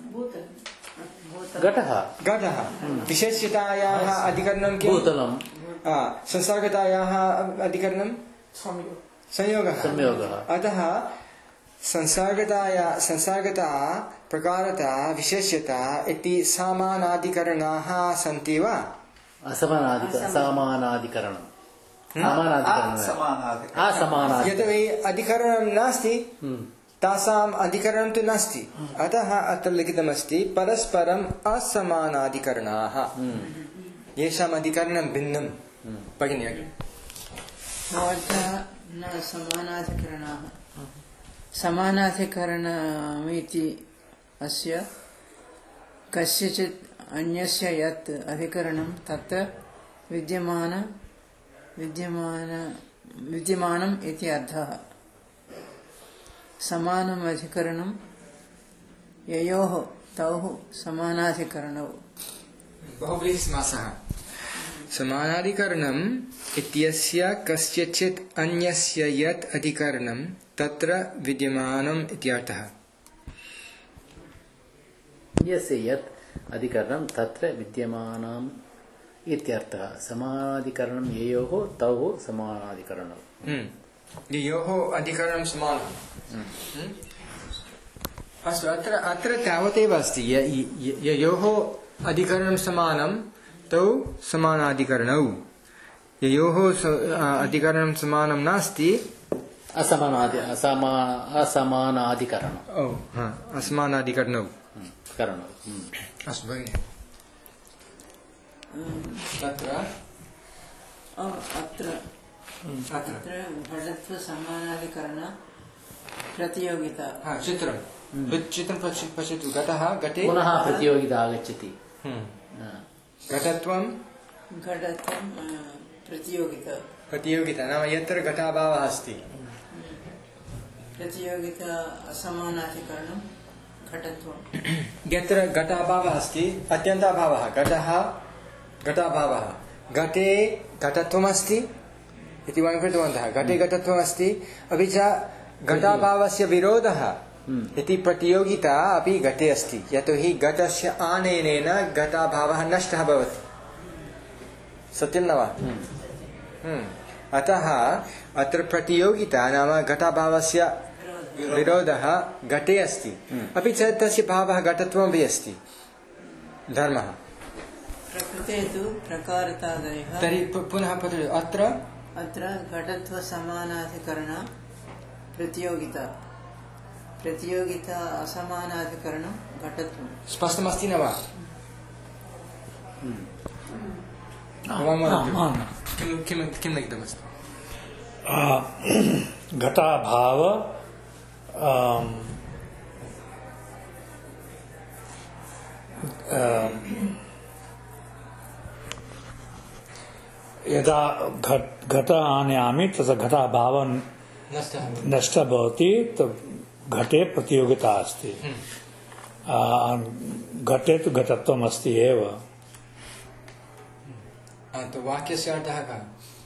घटः घटः विशेष्यतायाः अधिकरणं किं भूतलं संसर्गतायाः अधिकरणं संयोगः संयोगः। अतः संसर्गताया संसर्गता प्रकारता विशेष्यता इति समानाधिकरणाः सन्ति वा? असमानाधिक समानाधिकरणं समानाधिकरणं असमानाधिकरणं यतोहि अधिकरणं नास्ति तासाम् अधिकरणं तु नास्ति अतः अत्र लिखितमस्ति परस्परम् असमानाधिकरणाः येषाम् अधिकरणं भिन्नं। भगिनी भवन्तः न समानाधिकरणाः समानाधिकरणमिति अस्य कस्यचित् अन्यस्य यत् अधिकरणं तत्र विद्यमान विद्यमान विद्यमानम् इति अर्थः। समानम् अधिकरणं ययोः तौ समानाधिकरणौ। बहुव्रीहि समासः। समानाधिकरणम् इत्यस्य कस्यचित् अन्यस्य यत् अधिकरणं तत्र विद्यमानम् इत्यर्थः। यस्य यत् अधिकरणं तत्र विद्यमानम् इत्यर्थः। समानाधिकरणं ययोः तौ समानाधिकरणौ। ययोः अधिकरणं समानम्। अस्तु अत्र अत्र तावदेव अस्ति ययोः अधिकरणं समानं तौ समानाधिकरणौ। ययोः अधिकरणं समानं नास्ति असमानादि असमा असमानाधिकरणम्। ओ हा असमानाधिकरणौ करणौ। अस्तु भगिनि तत्र अत्र अत्र घटत्व समानाधिकरण प्रतियोगिता। हा चित्रं चित्रं पश्यतु घटः घटे पुनः प्रतियोगिता आगच्छति। घटत्वं घटत्वं प्रतियोगिता प्रतियोगिता नाम यत्र घटाभावः अस्ति प्रतियोगिता असमानाधिकरणं घटत्वं। यत्र घटाभावः अस्ति अत्यन्ताभावः घटः घटाभावः घटे घटत्वमस्ति इति वयं कृतवन्तः। घटे घटत्वमस्ति अपि च घटाभावस्य विरोधः इति प्रतियोगिता अपि घटे अस्ति यतोहि घटस्य आनयनेन घटाभावः नष्टः भवति। सत्यं न वा? अतः अत्र प्रतियोगिता नाम घटाभावस्य विरोधः घटे अस्ति अपि च तस्य भावः घटत्वमपि अस्ति धर्मः। प्रकृते तु प्रकारतादयः। तर्हि पुनः पठतु अत्र अत्र घटत्व समानाधिकरण प्रतियोगिता प्रतियोगिता असमानाधिकरणं घटत्वं। स्पष्टमस्ति न वा? किं किं किं लिखितमस्ति? घटाभाव यदा घट आनयामि तदा घटाभाव नष्टः भवति तो घटे प्रतियोगिता अस्ति। घटे तु घटत्वम् अस्ति एव। तो वाक्यस्य अर्थः कः?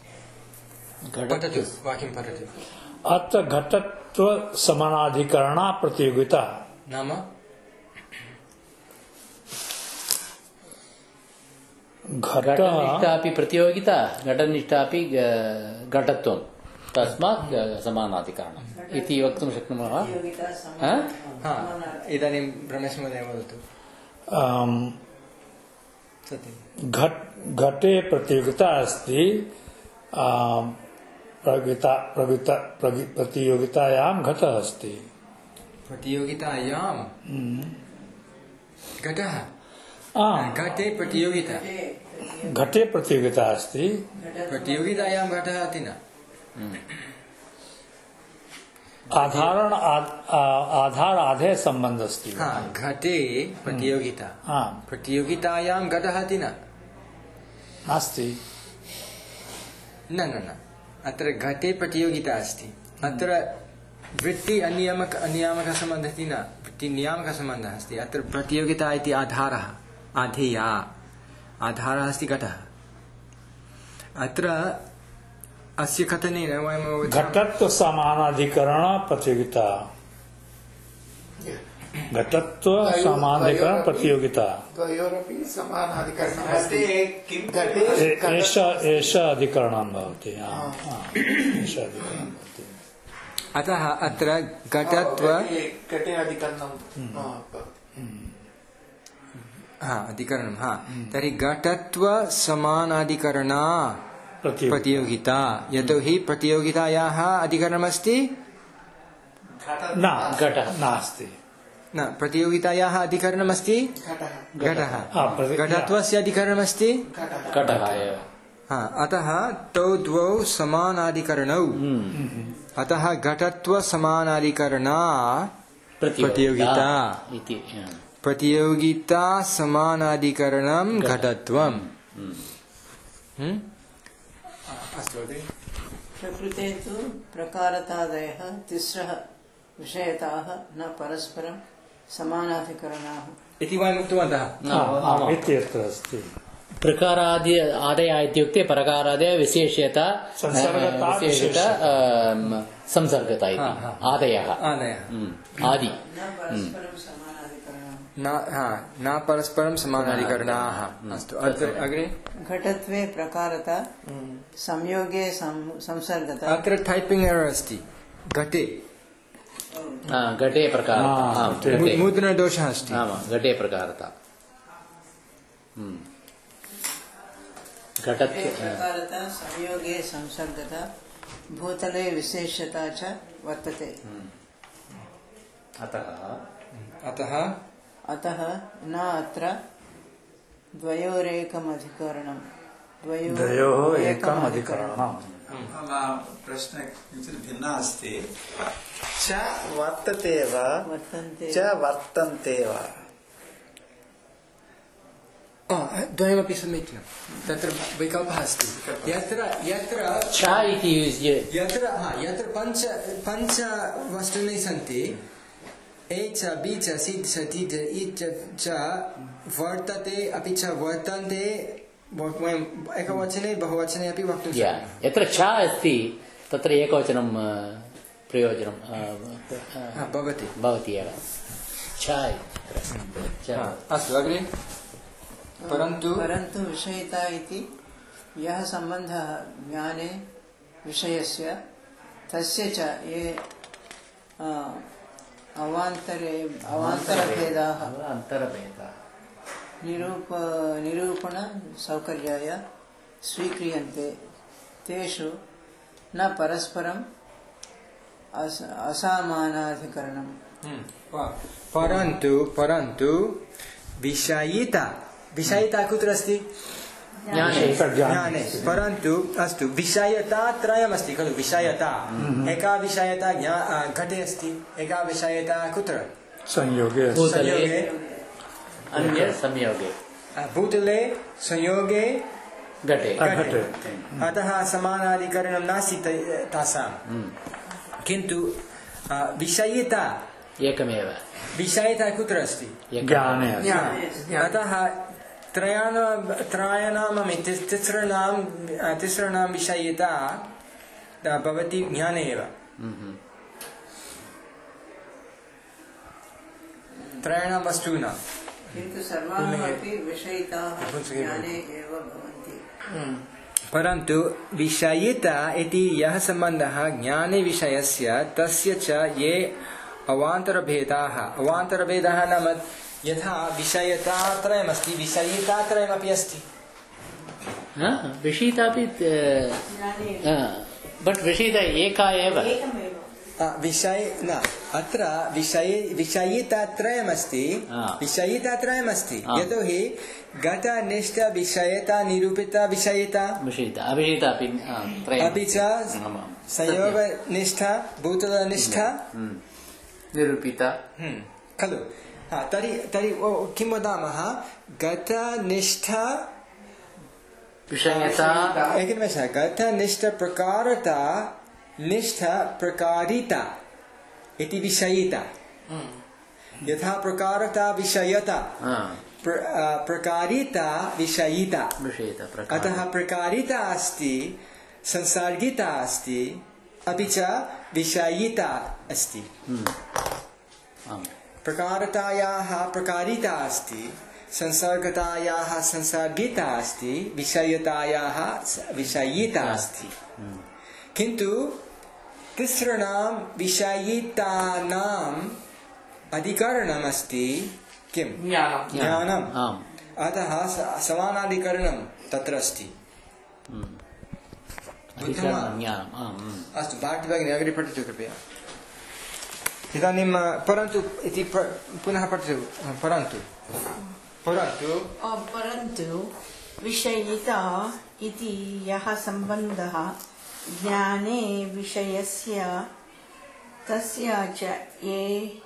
पठतु वाक्यं पठतु। अत्र घटत्व समानाधिकरण प्रतियोगिता नाम घटनिष्ठापि प्रतियोगिता घटनिष्ठापि घटत्वं तस्मात् समानाधिकरणम् इति वक्तुं शक्नुमः वा? इदानीं रमेश महोदय वदतु। घट घटे प्रतियोगिता अस्ति। प्रतियोगिता प्रतियोगितायां घटः अस्ति। प्रतियोगितायां घटः घटे प्रतियोगिता घटे प्रतियोगिता अस्ति। प्रतियोगितायां घटः अस्ति न। आधारण आधार आधे संबंध अस्ति। घटे प्रतियोगिता प्रतियोगितायां घटः अस्ति न नास्ति। न न न अत्र घटे प्रतियोगिता अस्ति। अत्र वृत्ति अनियामक अनियामकसम्बन्धः अस्ति न वृत्ति नियामकसम्बन्धः अस्ति। अत्र प्रतियोगिता इति आधारः आधेया आधारः अस्ति घटः। अत्र अस्य कथनेन वयं घटत्व समानाधिकरण प्रतियोगिता घटत्व समानाधिकरण प्रतियोगिता द्वयोरपि समानाधिकरणम् अस्ति घटे किं घटे एष एष अधिकरणं भवति हा, हा, एष अधिकरणं भवति अतः अत्र घटत्व घटे अधिकरणं हा अधिकरणं हा तर्हि घटत्व समानाधिकरणा प्रतियोगिता प्रतियोगिता यतोहि प्रतियोगितायाः अधिकरणमस्ति न घटः नास्ति न प्रतियोगितायाः अधिकरणमस्ति घटः हा, प्रति- घटत्वस्य अधिकरणमस्ति घटः एव हा अतः तौ द्वौ समानाधिकरणौ अतः घटत्व समानाधिकरणा प्रतियोगिता इति हा। प्रतियोगिता समानाधिकरणं घटत्वम् हम्म? अस्तु अग्रे प्रकृते तु प्रकारतादयः तिस्रः विषयताः न परस्परं समानाधिकरणाः इति वयम् उक्तवन्तः हा, हा, इति अत्र अस्ति प्रकारादि आदय इत्युक्ते प्रकारादय विशेष्यता संसर्गता, विशेषता अम, संसर्गता इति हा, हा। आदयः आदयः हम्म, आदि न परस्परं समानाधिकरणाः न हा न परस्परं समानाधिकरणाः अस्तु अग्रे अग्रे घटत्वे प्रकारता संयोगे सं- संसर्गता अत्र टैपिङ्ग् एरर् अस्ति घटे हा, घटे प्रकारता हा, आम्, घटे। घटे मुद्रणदोषः अस्ति आमां घटे प्रकारता हम्म। घटत्व प्रकारता संयोगे संसर्गता भूतले विशेष्यता च वर्तते अतः अतः अतः न अत्र द्वयोरेकमधिकरणं द्वयोः एकम् अधिकरणम् मम प्रश्नः किञ्चित् भिन्नः अस्ति च वर्तते वा वर्तन्ते च वर्तन्ते वा आ, द्वयमपि समीचीनं तत्र विकल्पः अस्ति यत्र यत्र च इति युज्य यत्र हा यत्र पञ्च पञ्च वस्तूनि सन्ति ए च बि च सि च ति च इ च च वर्तते अपि च वर्तन्ते वयम् एकवचने बहुवचने अपि वक्तुं या शक्नुमः यत्र च अस्ति तत्र एकवचनं अ, प्रयोजनं अ, हा, भवति भवति एव च इति। च। हा, अस्तु अग्रे परन्तु परन्तु विषयिता इति यः सम्बन्धः ज्ञाने विषयस्य तस्य च ये अ, अवान्तरे अवान्तरभेदाः अन्तरभेदः निरूप निरूपणसौकर्याय स्वीक्रियन्ते तेषु न परस्परम् अस असामानाधिकरणम् हम्म, प- परन्तु परन्तु विषयिता विषयिता कुत्र अस्ति ज्ञाने ज्ञाने परन्तु अस्तु विषयता त्रयमस्ति खलु विषयता एका विषयता ज्ञा आ, घटे अस्ति एका विषयता कुत्र संयोगे अस्ति। भूतले संयोगे अन्य संयोगे आ, भूतले संयोगे घटे घटे अतः समानाधिकरणं नास्ति त- तासां किन्तु आ, विषयिता एकमेव विषयता कुत्र अस्ति एकमेव। ज्ञाने अस्ति। अतः त्रयाणां त्रयाणामपि ति- तिसृणां तिसृणां विषयिता भवति ज्ञाने एव हम्म। त्रयाणां वस्तूनां किन्तु सर्वाः अपि विषयिताः ज्ञाने एव भवन्ति परन्तु विषयिता इति यः सम्बन्धः ज्ञाने विषयस्य तस्य च ये अवान्तरभेदाः अवान्तरभेदाः नाम यथा विषयतात्रयमस्ति विषयितात्रयमपि अस्ति हा, विषयितापि बट् विषयिता एका एव आ, विषय न अत्र विषय विषयितात्रयमस्ति आ। विषयितात्रयमस्ति आ। यतोहि घटनिष्ठ विषयता निरूपिता विषयिता विषयिता अविषयितापि हा, त्रयम्। अपि च आमां। संयोगनिष्ठा भूतलनिष्ठा हम्म। निरूपिता हम्म, खलु हा, तर्हि तर्हि ओ, किं वदामः घटनिष्ठा विषयता एकनिमेषः घटनिष्ठप्रकारता निष्ठप्रकारिता इति विषयिता यथा प्रकारता विषयता हा, प्र, आ, प्रकारिता विषयिता विषयिता प्रकार अतः प्रकारिता अस्ति संसर्गिता अस्ति अपि च विषयिता अस्ति हम्म। आम्। प्रकारतायाः प्रकारिता अस्ति, संसर्गतायाः संसर्गिता अस्ति, विषयतायाः विषयिता अस्ति। किन्तु तिस्रणां विषयितानाम् अधिकरणम् अस्ति किं? ज्ञानम्। अतः समानाधिकरणं तत्र अस्ति। अस्तु भारतीभगिनी अग्रे पठतु कृपया। इदानीं परन्तु इति पुनः पठतु। परन्तु परन्तु परन्तु विषयिता इति यः सम्बन्धः ज्ञाने विषयस्य तस्य च ये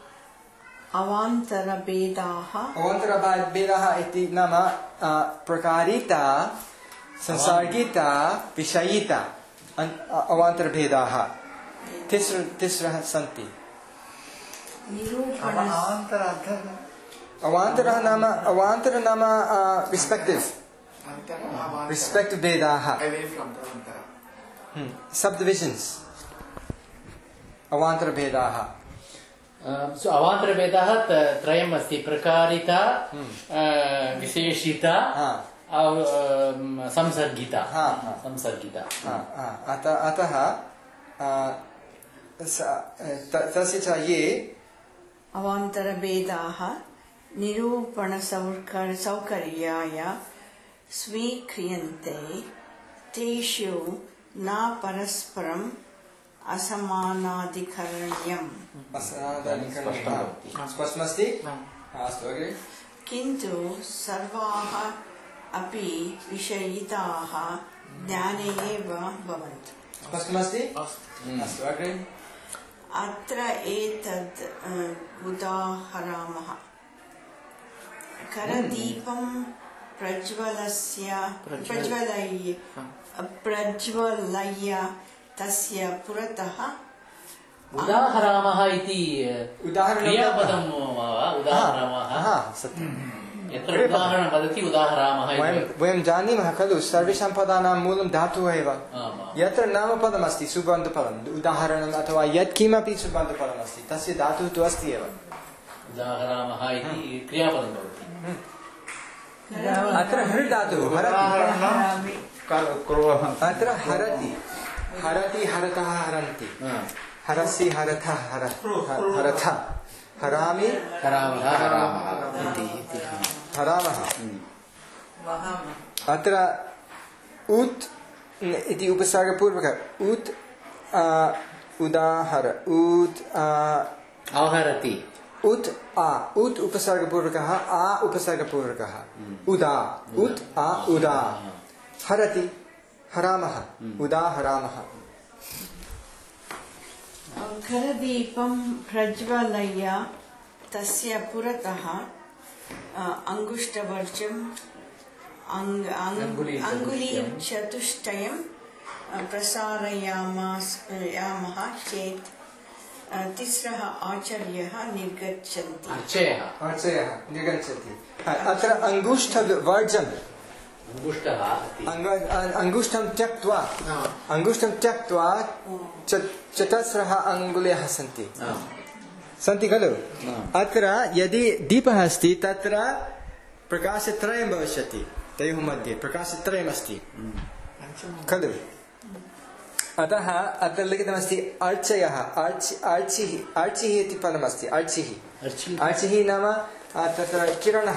अवान्तरभेदाः अवान्तरभेदाः इति नाम प्रकारिता संसर्गिता विषयिता अवान्तरभेदाः तिस्र तिस्रः सन्ति। अवान्तरः नाम अवान्तर नाम रिस्पेक्टिव् रिस्पेक्टिव् भेदाः सब डिविजन्स् अवान्तरभेदाः। सो अवान्तरभेदाः त्रयम् अस्ति प्रकारिता विशेषिता संसर्गिता संसर्गिता। अतः तस्य च ये अवान्तरभेदाः निरूपणसौकर्याय स्वीक्रियन्ते तेषु न परस्परम् असमानाधिकरण्यम्। स्पष्टमस्ति? किन्तु सर्वाः अपि विषयिताः ज्ञाने एव भवन्ति। स्पष्टमस्ति? अस्तु अग्रे। अत्र एतद् उदाहरामः। करदीपं प्रज्वलस्य प्रज्वलय प्रज्वलय तस्य पुरतः उदाहरामः इति क्रियापदं वा उदाहरामः? सत्यं। यत्र उदाहरणं वदति उदाहरामः। वयं जानीमः खलु सर्वेषां पदानां मूलं धातुः एव। यत्र नामपदमस्ति सुबन्धपदम् उदाहरणम् अथवा यत्किमपि सुबन्धपदमस्ति तस्य धातुः तु अस्ति एव। उदाहरामः इति क्रियापदं भवति। अत्र हृ धातुः अत्र हरति हरति हरतः हरन्ति हरसि हरथः हरथ हरामि हरामः। अत्र उत् इति उपसर्गपूर्वक उत् उदाहर उत् आहरति उत् आ उत् उपसर्गपूर्वकः आ उपसर्गपूर्वकः उदा उत् आ उदा हरति हरामः उदा हरामः। करदीपं प्रज्वलय तस्य पुरतः अङ्गुष्ठवर्जम् अङ्गुलीचतुष्टयं प्रसारयामः चेत् तिस्रः आचार्यः निर्गच्छन्ति। अर्चयः अर्चयः निर्गच्छति। अत्र अङ्गुष्ठवर्जम् अङ्गुष्ठं त्यक्त्वा अङ्गुष्ठं त्यक्त्वा चतस्रः अङ्गुल्याः सन्ति सन्ति खलु। अत्र यदि दीपः अस्ति तत्र प्रकाशत्रयं भविष्यति तयोः मध्ये प्रकाशत्रयमस्ति खलु। अतः अत्र लिखितमस्ति अर्चयः अर्चिः अर्चिः इति पदमस्ति अर्चिः अर्चिः नाम तत्र किरणः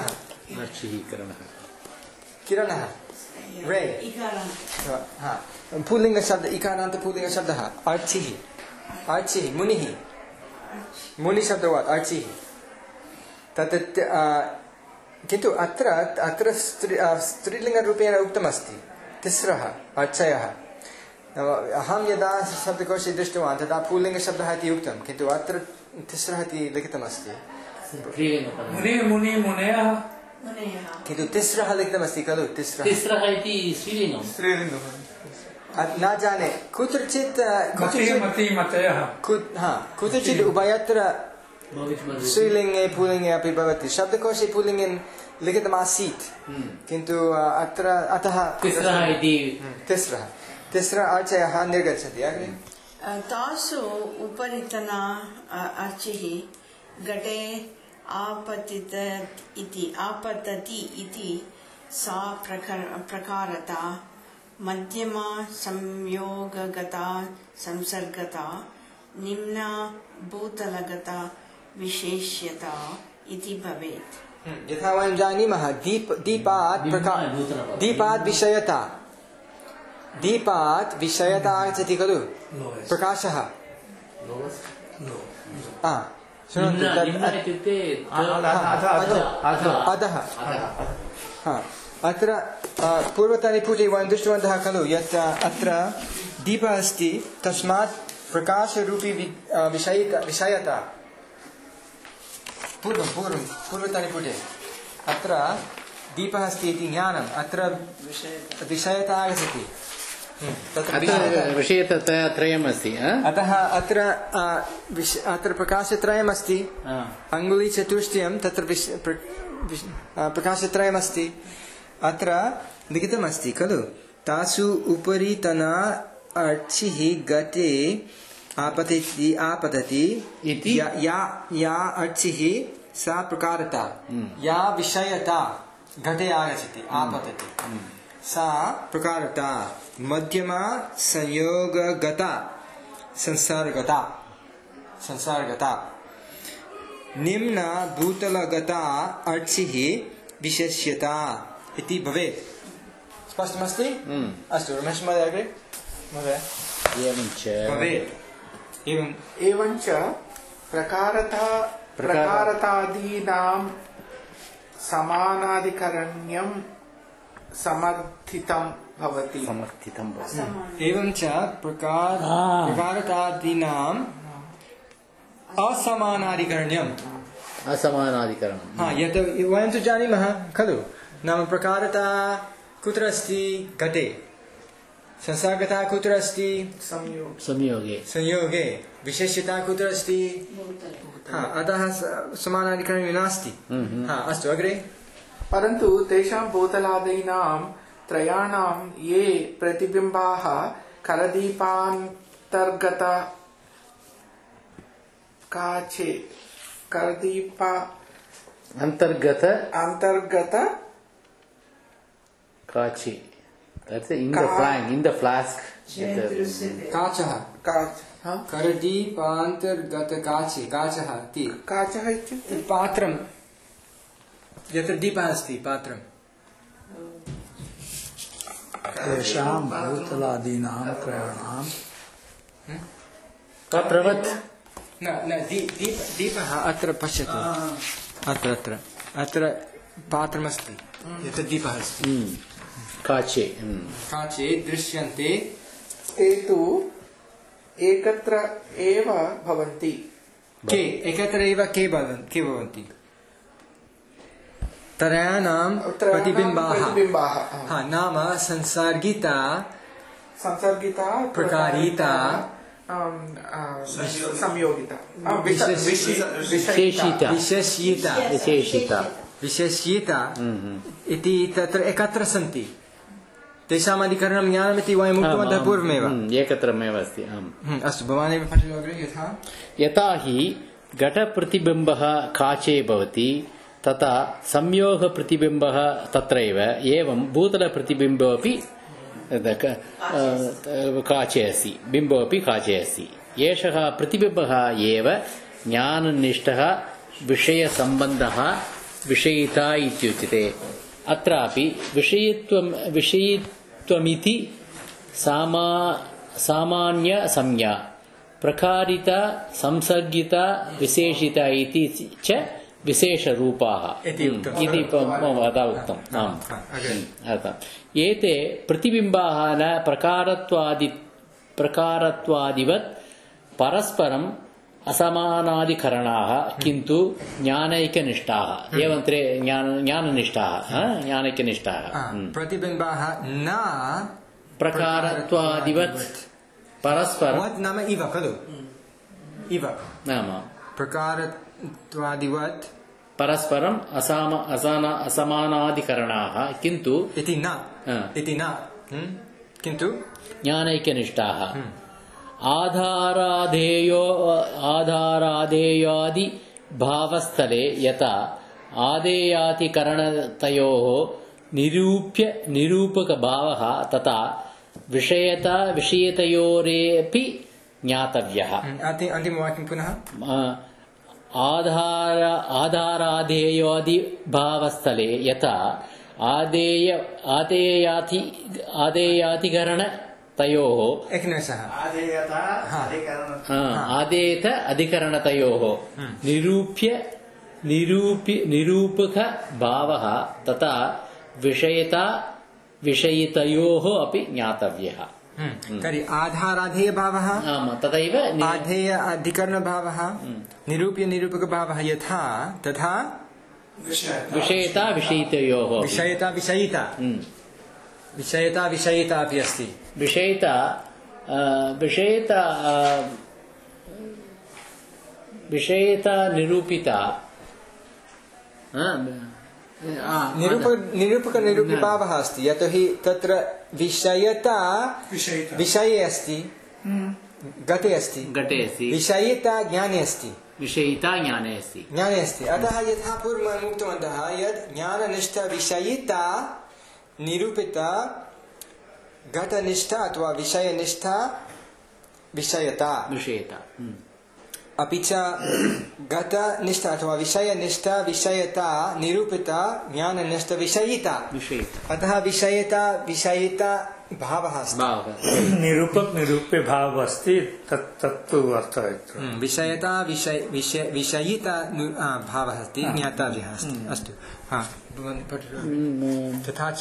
किरणः रे पुल्लिङ्गशब्द इकारान्त पुल्लिङ्गशब्दः अर्चिः अर्चिः मुनिः मुनिशब्दवात् अर्चिः तत् किन्तु अत्र अत्र स्त्रीलिङ्गरूपेण उक्तमस्ति तिस्रः अर्चयः। अहं यदा शब्दकोशे दृष्टवान् तदा पुल्लिङ्गशब्दः इति उक्तं किन्तु अत्र तिस्रः इति लिखितमस्ति किन्तु तिस्रः लिखितमस्ति खलु तिस्रः तिस्रः इति स्त्रीलिङ्गं स्त्रीलिङ्गं न जाने कुत्रचित् कुत्रचित् उभयत्र स्त्रीलिङ्गे पुल्लिङ्गे अपि भवति। शब्दकोशे पुल्लिङ्गे लिखितमासीत् किन्तु अत्र अतः तिस्रः इति तिस्रः तिस्रः अर्चयः निर्गच्छति। तासु उपरितना अर्चिः घटे आपतित इति आपतति इति सा प्रकारता मध्यमा संयोगगता संसर्गता निम्ना भूतलगता विशेष्यता इति भवेत्। यथा वयं जानीमः दीप दीपात् प्रकाश दीपात् विषयता दीपात् विषयता आगच्छति खलु प्रकाशः अधः अत्र पूर्वतने पुटे वयं दृष्टवन्तः खलु यत् अत्र दीपः अस्ति तस्मात् प्रकाशरूपी विषयता विषयता पूर्वं पूर्वं पूर्वतने पुटे अत्र दीपः अस्ति इति ज्ञानम् अत्र विषयता आगच्छति विषयत्रयम् अस्ति अतः अत्र अत्र प्रकाशत्रयम् अस्ति अङ्गुलीचतुष्टयं तत्र प्रकाशत्रयम् अस्ति अत्र लिखितमस्ति खलु तासु उपरि तना अर्चिः गते आपतति आपतति या या या अर्चिः सा प्रकारता या विषयता घटे आगच्छति आपतति सा प्रकारता मध्यमा संयोगगता संसर्गता संसर्गता निम्ना भूतलगता अर्चिः विशेष्यता इति भवेत्। स्पष्टमस्ति? अस्तु रमेश महोदय अग्रे महोदय एवञ्च भवेत् एवं एवञ्च प्रकारता प्रकारतादीनां समानाधिकरण्यं समर्थितं भवति समर्थितं भवति एवञ्च प्रकार प्रकारतादीनाम् असमानाधिकरण्यम् असमानाधिकरणं हा यत् वयं तु जानीमः खलु नाम प्रकारता कुत्र अस्ति घटे संसर्गता कुत्र अस्ति संयोगे संयोगे विशेष्यता कुत्र अस्ति हा अतः समानाधिकरणं नास्ति हा अस्तु अग्रे परन्तु तेषां भूतलादीनां त्रयाणां ये प्रतिबिम्बाः करदीपान्तर्गत काचे करदीपा अंतर्गत अंतर्गत काचे that's in the flank in the flask काचः काच करदीपान्तर्गत काचे काचः इति काचः इत्युक्ते पात्रं यत्र दीपः अस्ति पात्रं तेषां भूतलादीनां त्रयाणां पात्रवत् न न दीप दीपः अत्र पश्यतु अत्र अत्र अत्र पात्रमस्ति यत्र दीपः अस्ति काचे काचे दृश्यन्ते ते तु एकत्र एव भवन्ति के एकत्र एव के भवन्ति के भवन्ति त्रयाणां प्रतिबिम्बाः प्रतिबिम्बाः हा नाम संसर्गिता संसर्गिता प्रकारिता संयोगिता विशेषिता विशेष्यिता विशेषिता विशेष्यिता इति तत्र एकत्र सन्ति तेषाम् अधिकरणं ज्ञानमिति वयम् उक्तवन्तः पूर्वमेव एकत्रमेव अस्ति आम् अस्तु भवानेव पठतु अग्रे यथा यथा हि घटप्रतिबिम्बः काचे भवति तथा संयोगप्रतिबिम्बः तत्रैव एवं भूतलप्रतिबिम्बोऽपि काचे अस्ति बिम्बोऽपि काचे अस्ति एषः प्रतिबिम्बः एव ज्ञाननिष्ठः विषयसम्बन्धः विषयिता इत्युच्यते अत्रापि विषयित्वं विषयित्वमिति सामा सामान्य संज्ञा प्रकारिता संसर्गिता विशेषिता इति च विशेषरूपाः इति अदा उक्तम् आम् एते प्रतिबिम्बाः न प्रकारत्वादि प्रकारत्वादिवत् परस्परम् असमानाधिकरणाः किन्तु ज्ञानैकनिष्ठाः एवं त्रे ज्ञान ज्ञाननिष्ठाः ज्ञानैकनिष्ठाः प्रतिबिम्बाः न प्रकारत्वादिवत् परस्परं नाम इव खलु इव नाम प्रकारत्वादिवत् परस्परम् असाम असाना असमानाधिकरणाः किन्तु इति न इति न किन्तु ज्ञानैकनिष्ठाः आधाराधेयो आधाराधेयादि भावस्थले यथा आदेयातिकरणतयोः निरूप्य निरूपकभावः तथा विषयता विषयतयोरेपि ज्ञातव्यः। अन्तिमवाक्यं पुनः आधार आधाराधेयादिभावस्थले यथा आदेय आदेयाति आदेयातिकरणतयोः एकनिमेषः आदेत अधिकरणतयोः निरूप्य निरूप्य निरूपकभावः तथा विषयता विषयितयोः अपि ज्ञातव्यः। तर्हि आधाराधेयभावः तथैव आधेय अधिकरणभावः निरूप्य निरूपकभावः यथा तथा विषयता विषयितयोः विषयता विषयिता विषयता विषयिता अपि अस्ति। विषयता विषयता विषयता निरूपिता निरूपक निरूपक निरूपिभावः अस्ति यतोहि तत्र विषयता विषये अस्ति घटे अस्ति घटे अस्ति विषयिता ज्ञाने अस्ति विषयिता ज्ञाने अस्ति ज्ञाने अस्ति। अतः यथा पूर्वम् उक्तवन्तः यत् ज्ञाननिष्ठा विषयिता निरूपिता घटनिष्ठा अथवा विषयनिष्ठा विषयता विषयता अपि च घटनिष्ठा अथवा विषयनिष्ठा विषयता निरूपिता ज्ञाननिष्ठा विषयिता विषयिता। अतः विषयता विषयिता भावः अस्ति। निरूपक निरूप्य भाव अस्ति तत् तत्तु अर्थः विषयता विषय विषय विषयिता भावः अस्ति ज्ञातव्यः अस्ति। अस्तु हा तथा च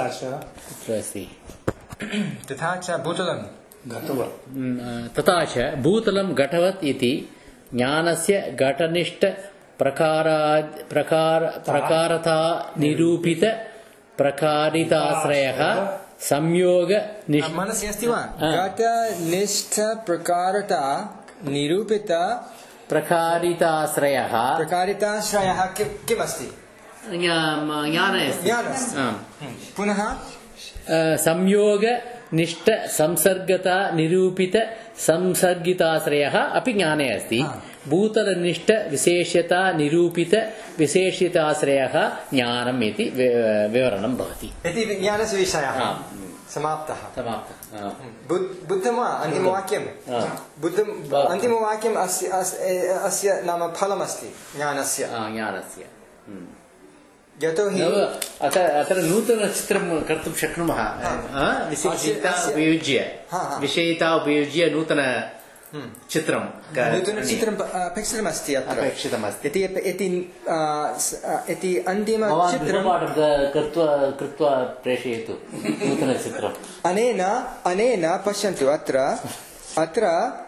तथा च भूतलं घटवत् तथा च भूतलं घटवत् इति ज्ञानस्य घटनिष्ठ प्रकारा प्रकार प्रकारता निरूपित प्रकारिताश्रयः संयोग मनसि अस्ति वा घटनिष्ठ प्रकारता निरूपित प्रकारिताश्रयः प्रकारिताश्रयः किम् अस्ति ज्ञानस्य पुनः संयोग निष्ठ संसर्गता निरूपित संसर्गिताश्रयः अपि ज्ञाने अस्ति। भूतलनिष्ठ विशेष्यता निरूपित विशेषिताश्रयः ज्ञानम् इति विवरणं भवति। इति ज्ञानस्य विषयः समाप्तः समाप्तः बुद्धं वा अन्तिमवाक्यं बुद्धम् अन्तिमवाक्यम् अस्य अस्य नाम फलमस्ति ज्ञानस्य ज्ञानस्य यतोहि अत्र अत्र नूतनचित्रं कर्तुं शक्नुमः विशेषिता उपयुज्य विषयिता उपयुज्य नूतन चित्रं नूतनचित्रम् अपेक्षितमस्ति अत्र अपेक्षितमस्ति इति इति इति अन्तिमचित्रं कृत्वा कृत्वा प्रेषयतु नूतनचित्रम् अनेन अनेन पश्यन्तु अत्र अत्र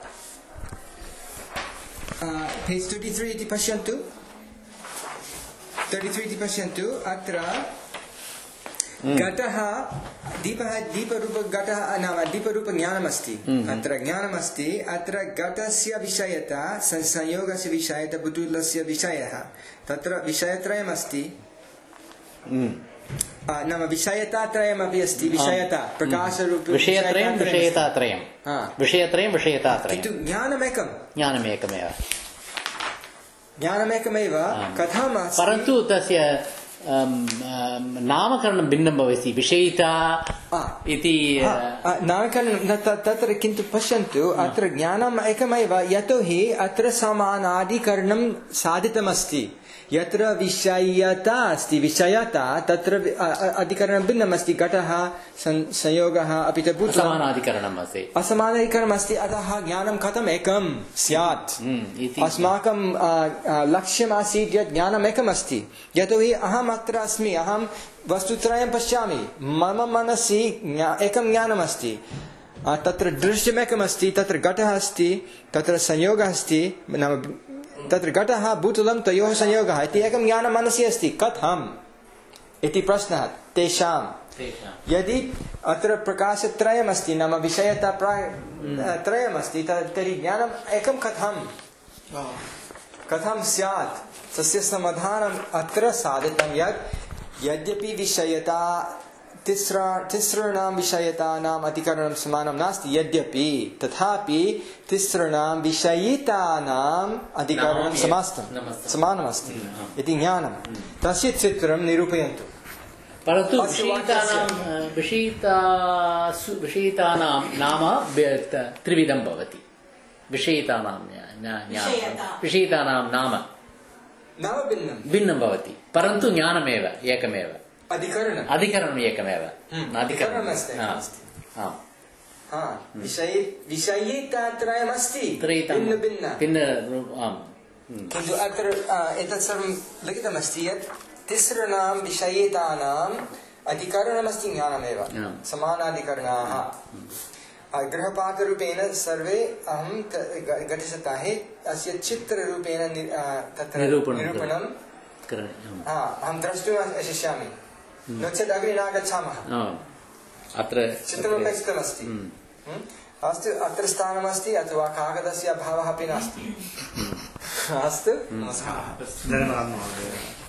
पेज् तर्टि त्री इति पश्यन्तु तर्टि इति पश्यन्तु अत्र घटः दीपः दीपरूपघटः नाम दीपरूपज्ञानमस्ति अत्र ज्ञानमस्ति अत्र घटस्य विषयता संयोगस्य विषयता बुद्धुलस्य विषयः तत्र विषयत्रयमस्ति नाम विषयतात्रयमपि अस्ति विषयता प्रकाशरूप विषयत्रयं विषयतात्रयं विषयत्रयं विषयतात्रयं किन्तु ज्ञानमेकं ज्ञानमेकमेव ज्ञानमेकमेव कथं परन्तु तस्य नामकरणं भिन्नं भवति विषयिता इति नामकरणं तत्र किन्तु पश्यन्तु अत्र ज्ञानम् एकमेव यतोहि अत्र समानाधिकरणं साधितमस्ति यत्र विषयता अस्ति विषयता तत्र अधिकरणं भिन्नम् अस्ति घटः संयोगः अपि च असमानाधिकरणम् अस्ति असमानाधिकरणम् अस्ति अतः ज्ञानं कथम् एकं स्यात् अस्माकं लक्ष्यम् आसीत् यत् ज्ञानम् एकम् अस्ति यतोहि अहम् अत्र अस्मि अहं वस्तुत्रयं पश्यामि मम मनसि एकं ज्ञानम् अस्ति तत्र दृश्यमेकम् अस्ति तत्र घटः अस्ति तत्र संयोगः अस्ति नाम तत्र घटः भूतलं तयोः संयोगः इति एकं ज्ञानं मनसि अस्ति कथम् इति प्रश्नः तेषां यदि अत्र प्रकाशत्रयमस्ति नाम विषयता त्रयमस्ति तर्हि ज्ञानम् एकं कथं कथं स्यात् तस्य समाधानम् अत्र साधितं यत् यद्यपि विषयता तिस्रा तिसॄणां विषयतानाम् अधिकरणं समानं नास्ति यद्यपि तथापि तिसॄणां विषयितानाम् अधिकरणं समास्तं समानमस्ति इति ज्ञानं तस्य चित्रं निरूपयन्तु परन्तु विषयितानां विषयितासु विषयितानां नाम त्रिविधं भवति विषयितानां विषयितानां नाम नाम भिन्नं भिन्नं भवति परन्तु ज्ञानमेव एकमेव अधिकरणम् अधिकरणम् एकमेव अधिकरणमस्ति विषयितात्रयमस्ति भिन्न भिन्न भिन्न किन्तु अत्र एतत् सर्वं लिखितमस्ति यत् तिसॄणां विषयितानाम् अधिकरणमस्ति ज्ञानमेव समानाधिकरणाः गृहपाठरूपेण सर्वे अहं गतसप्ताहे अस्य चित्ररूपेण तत्र निरूपणं अहं द्रष्टुम् शक्ष्यामि नो चेत् अग्रे न गच्छामः अत्र चित्रमपेक्षितमस्ति अस्तु अत्र स्थानमस्ति अथवा कागदस्य अभावः अपि नास्ति अस्तु धन्यवादः महोदय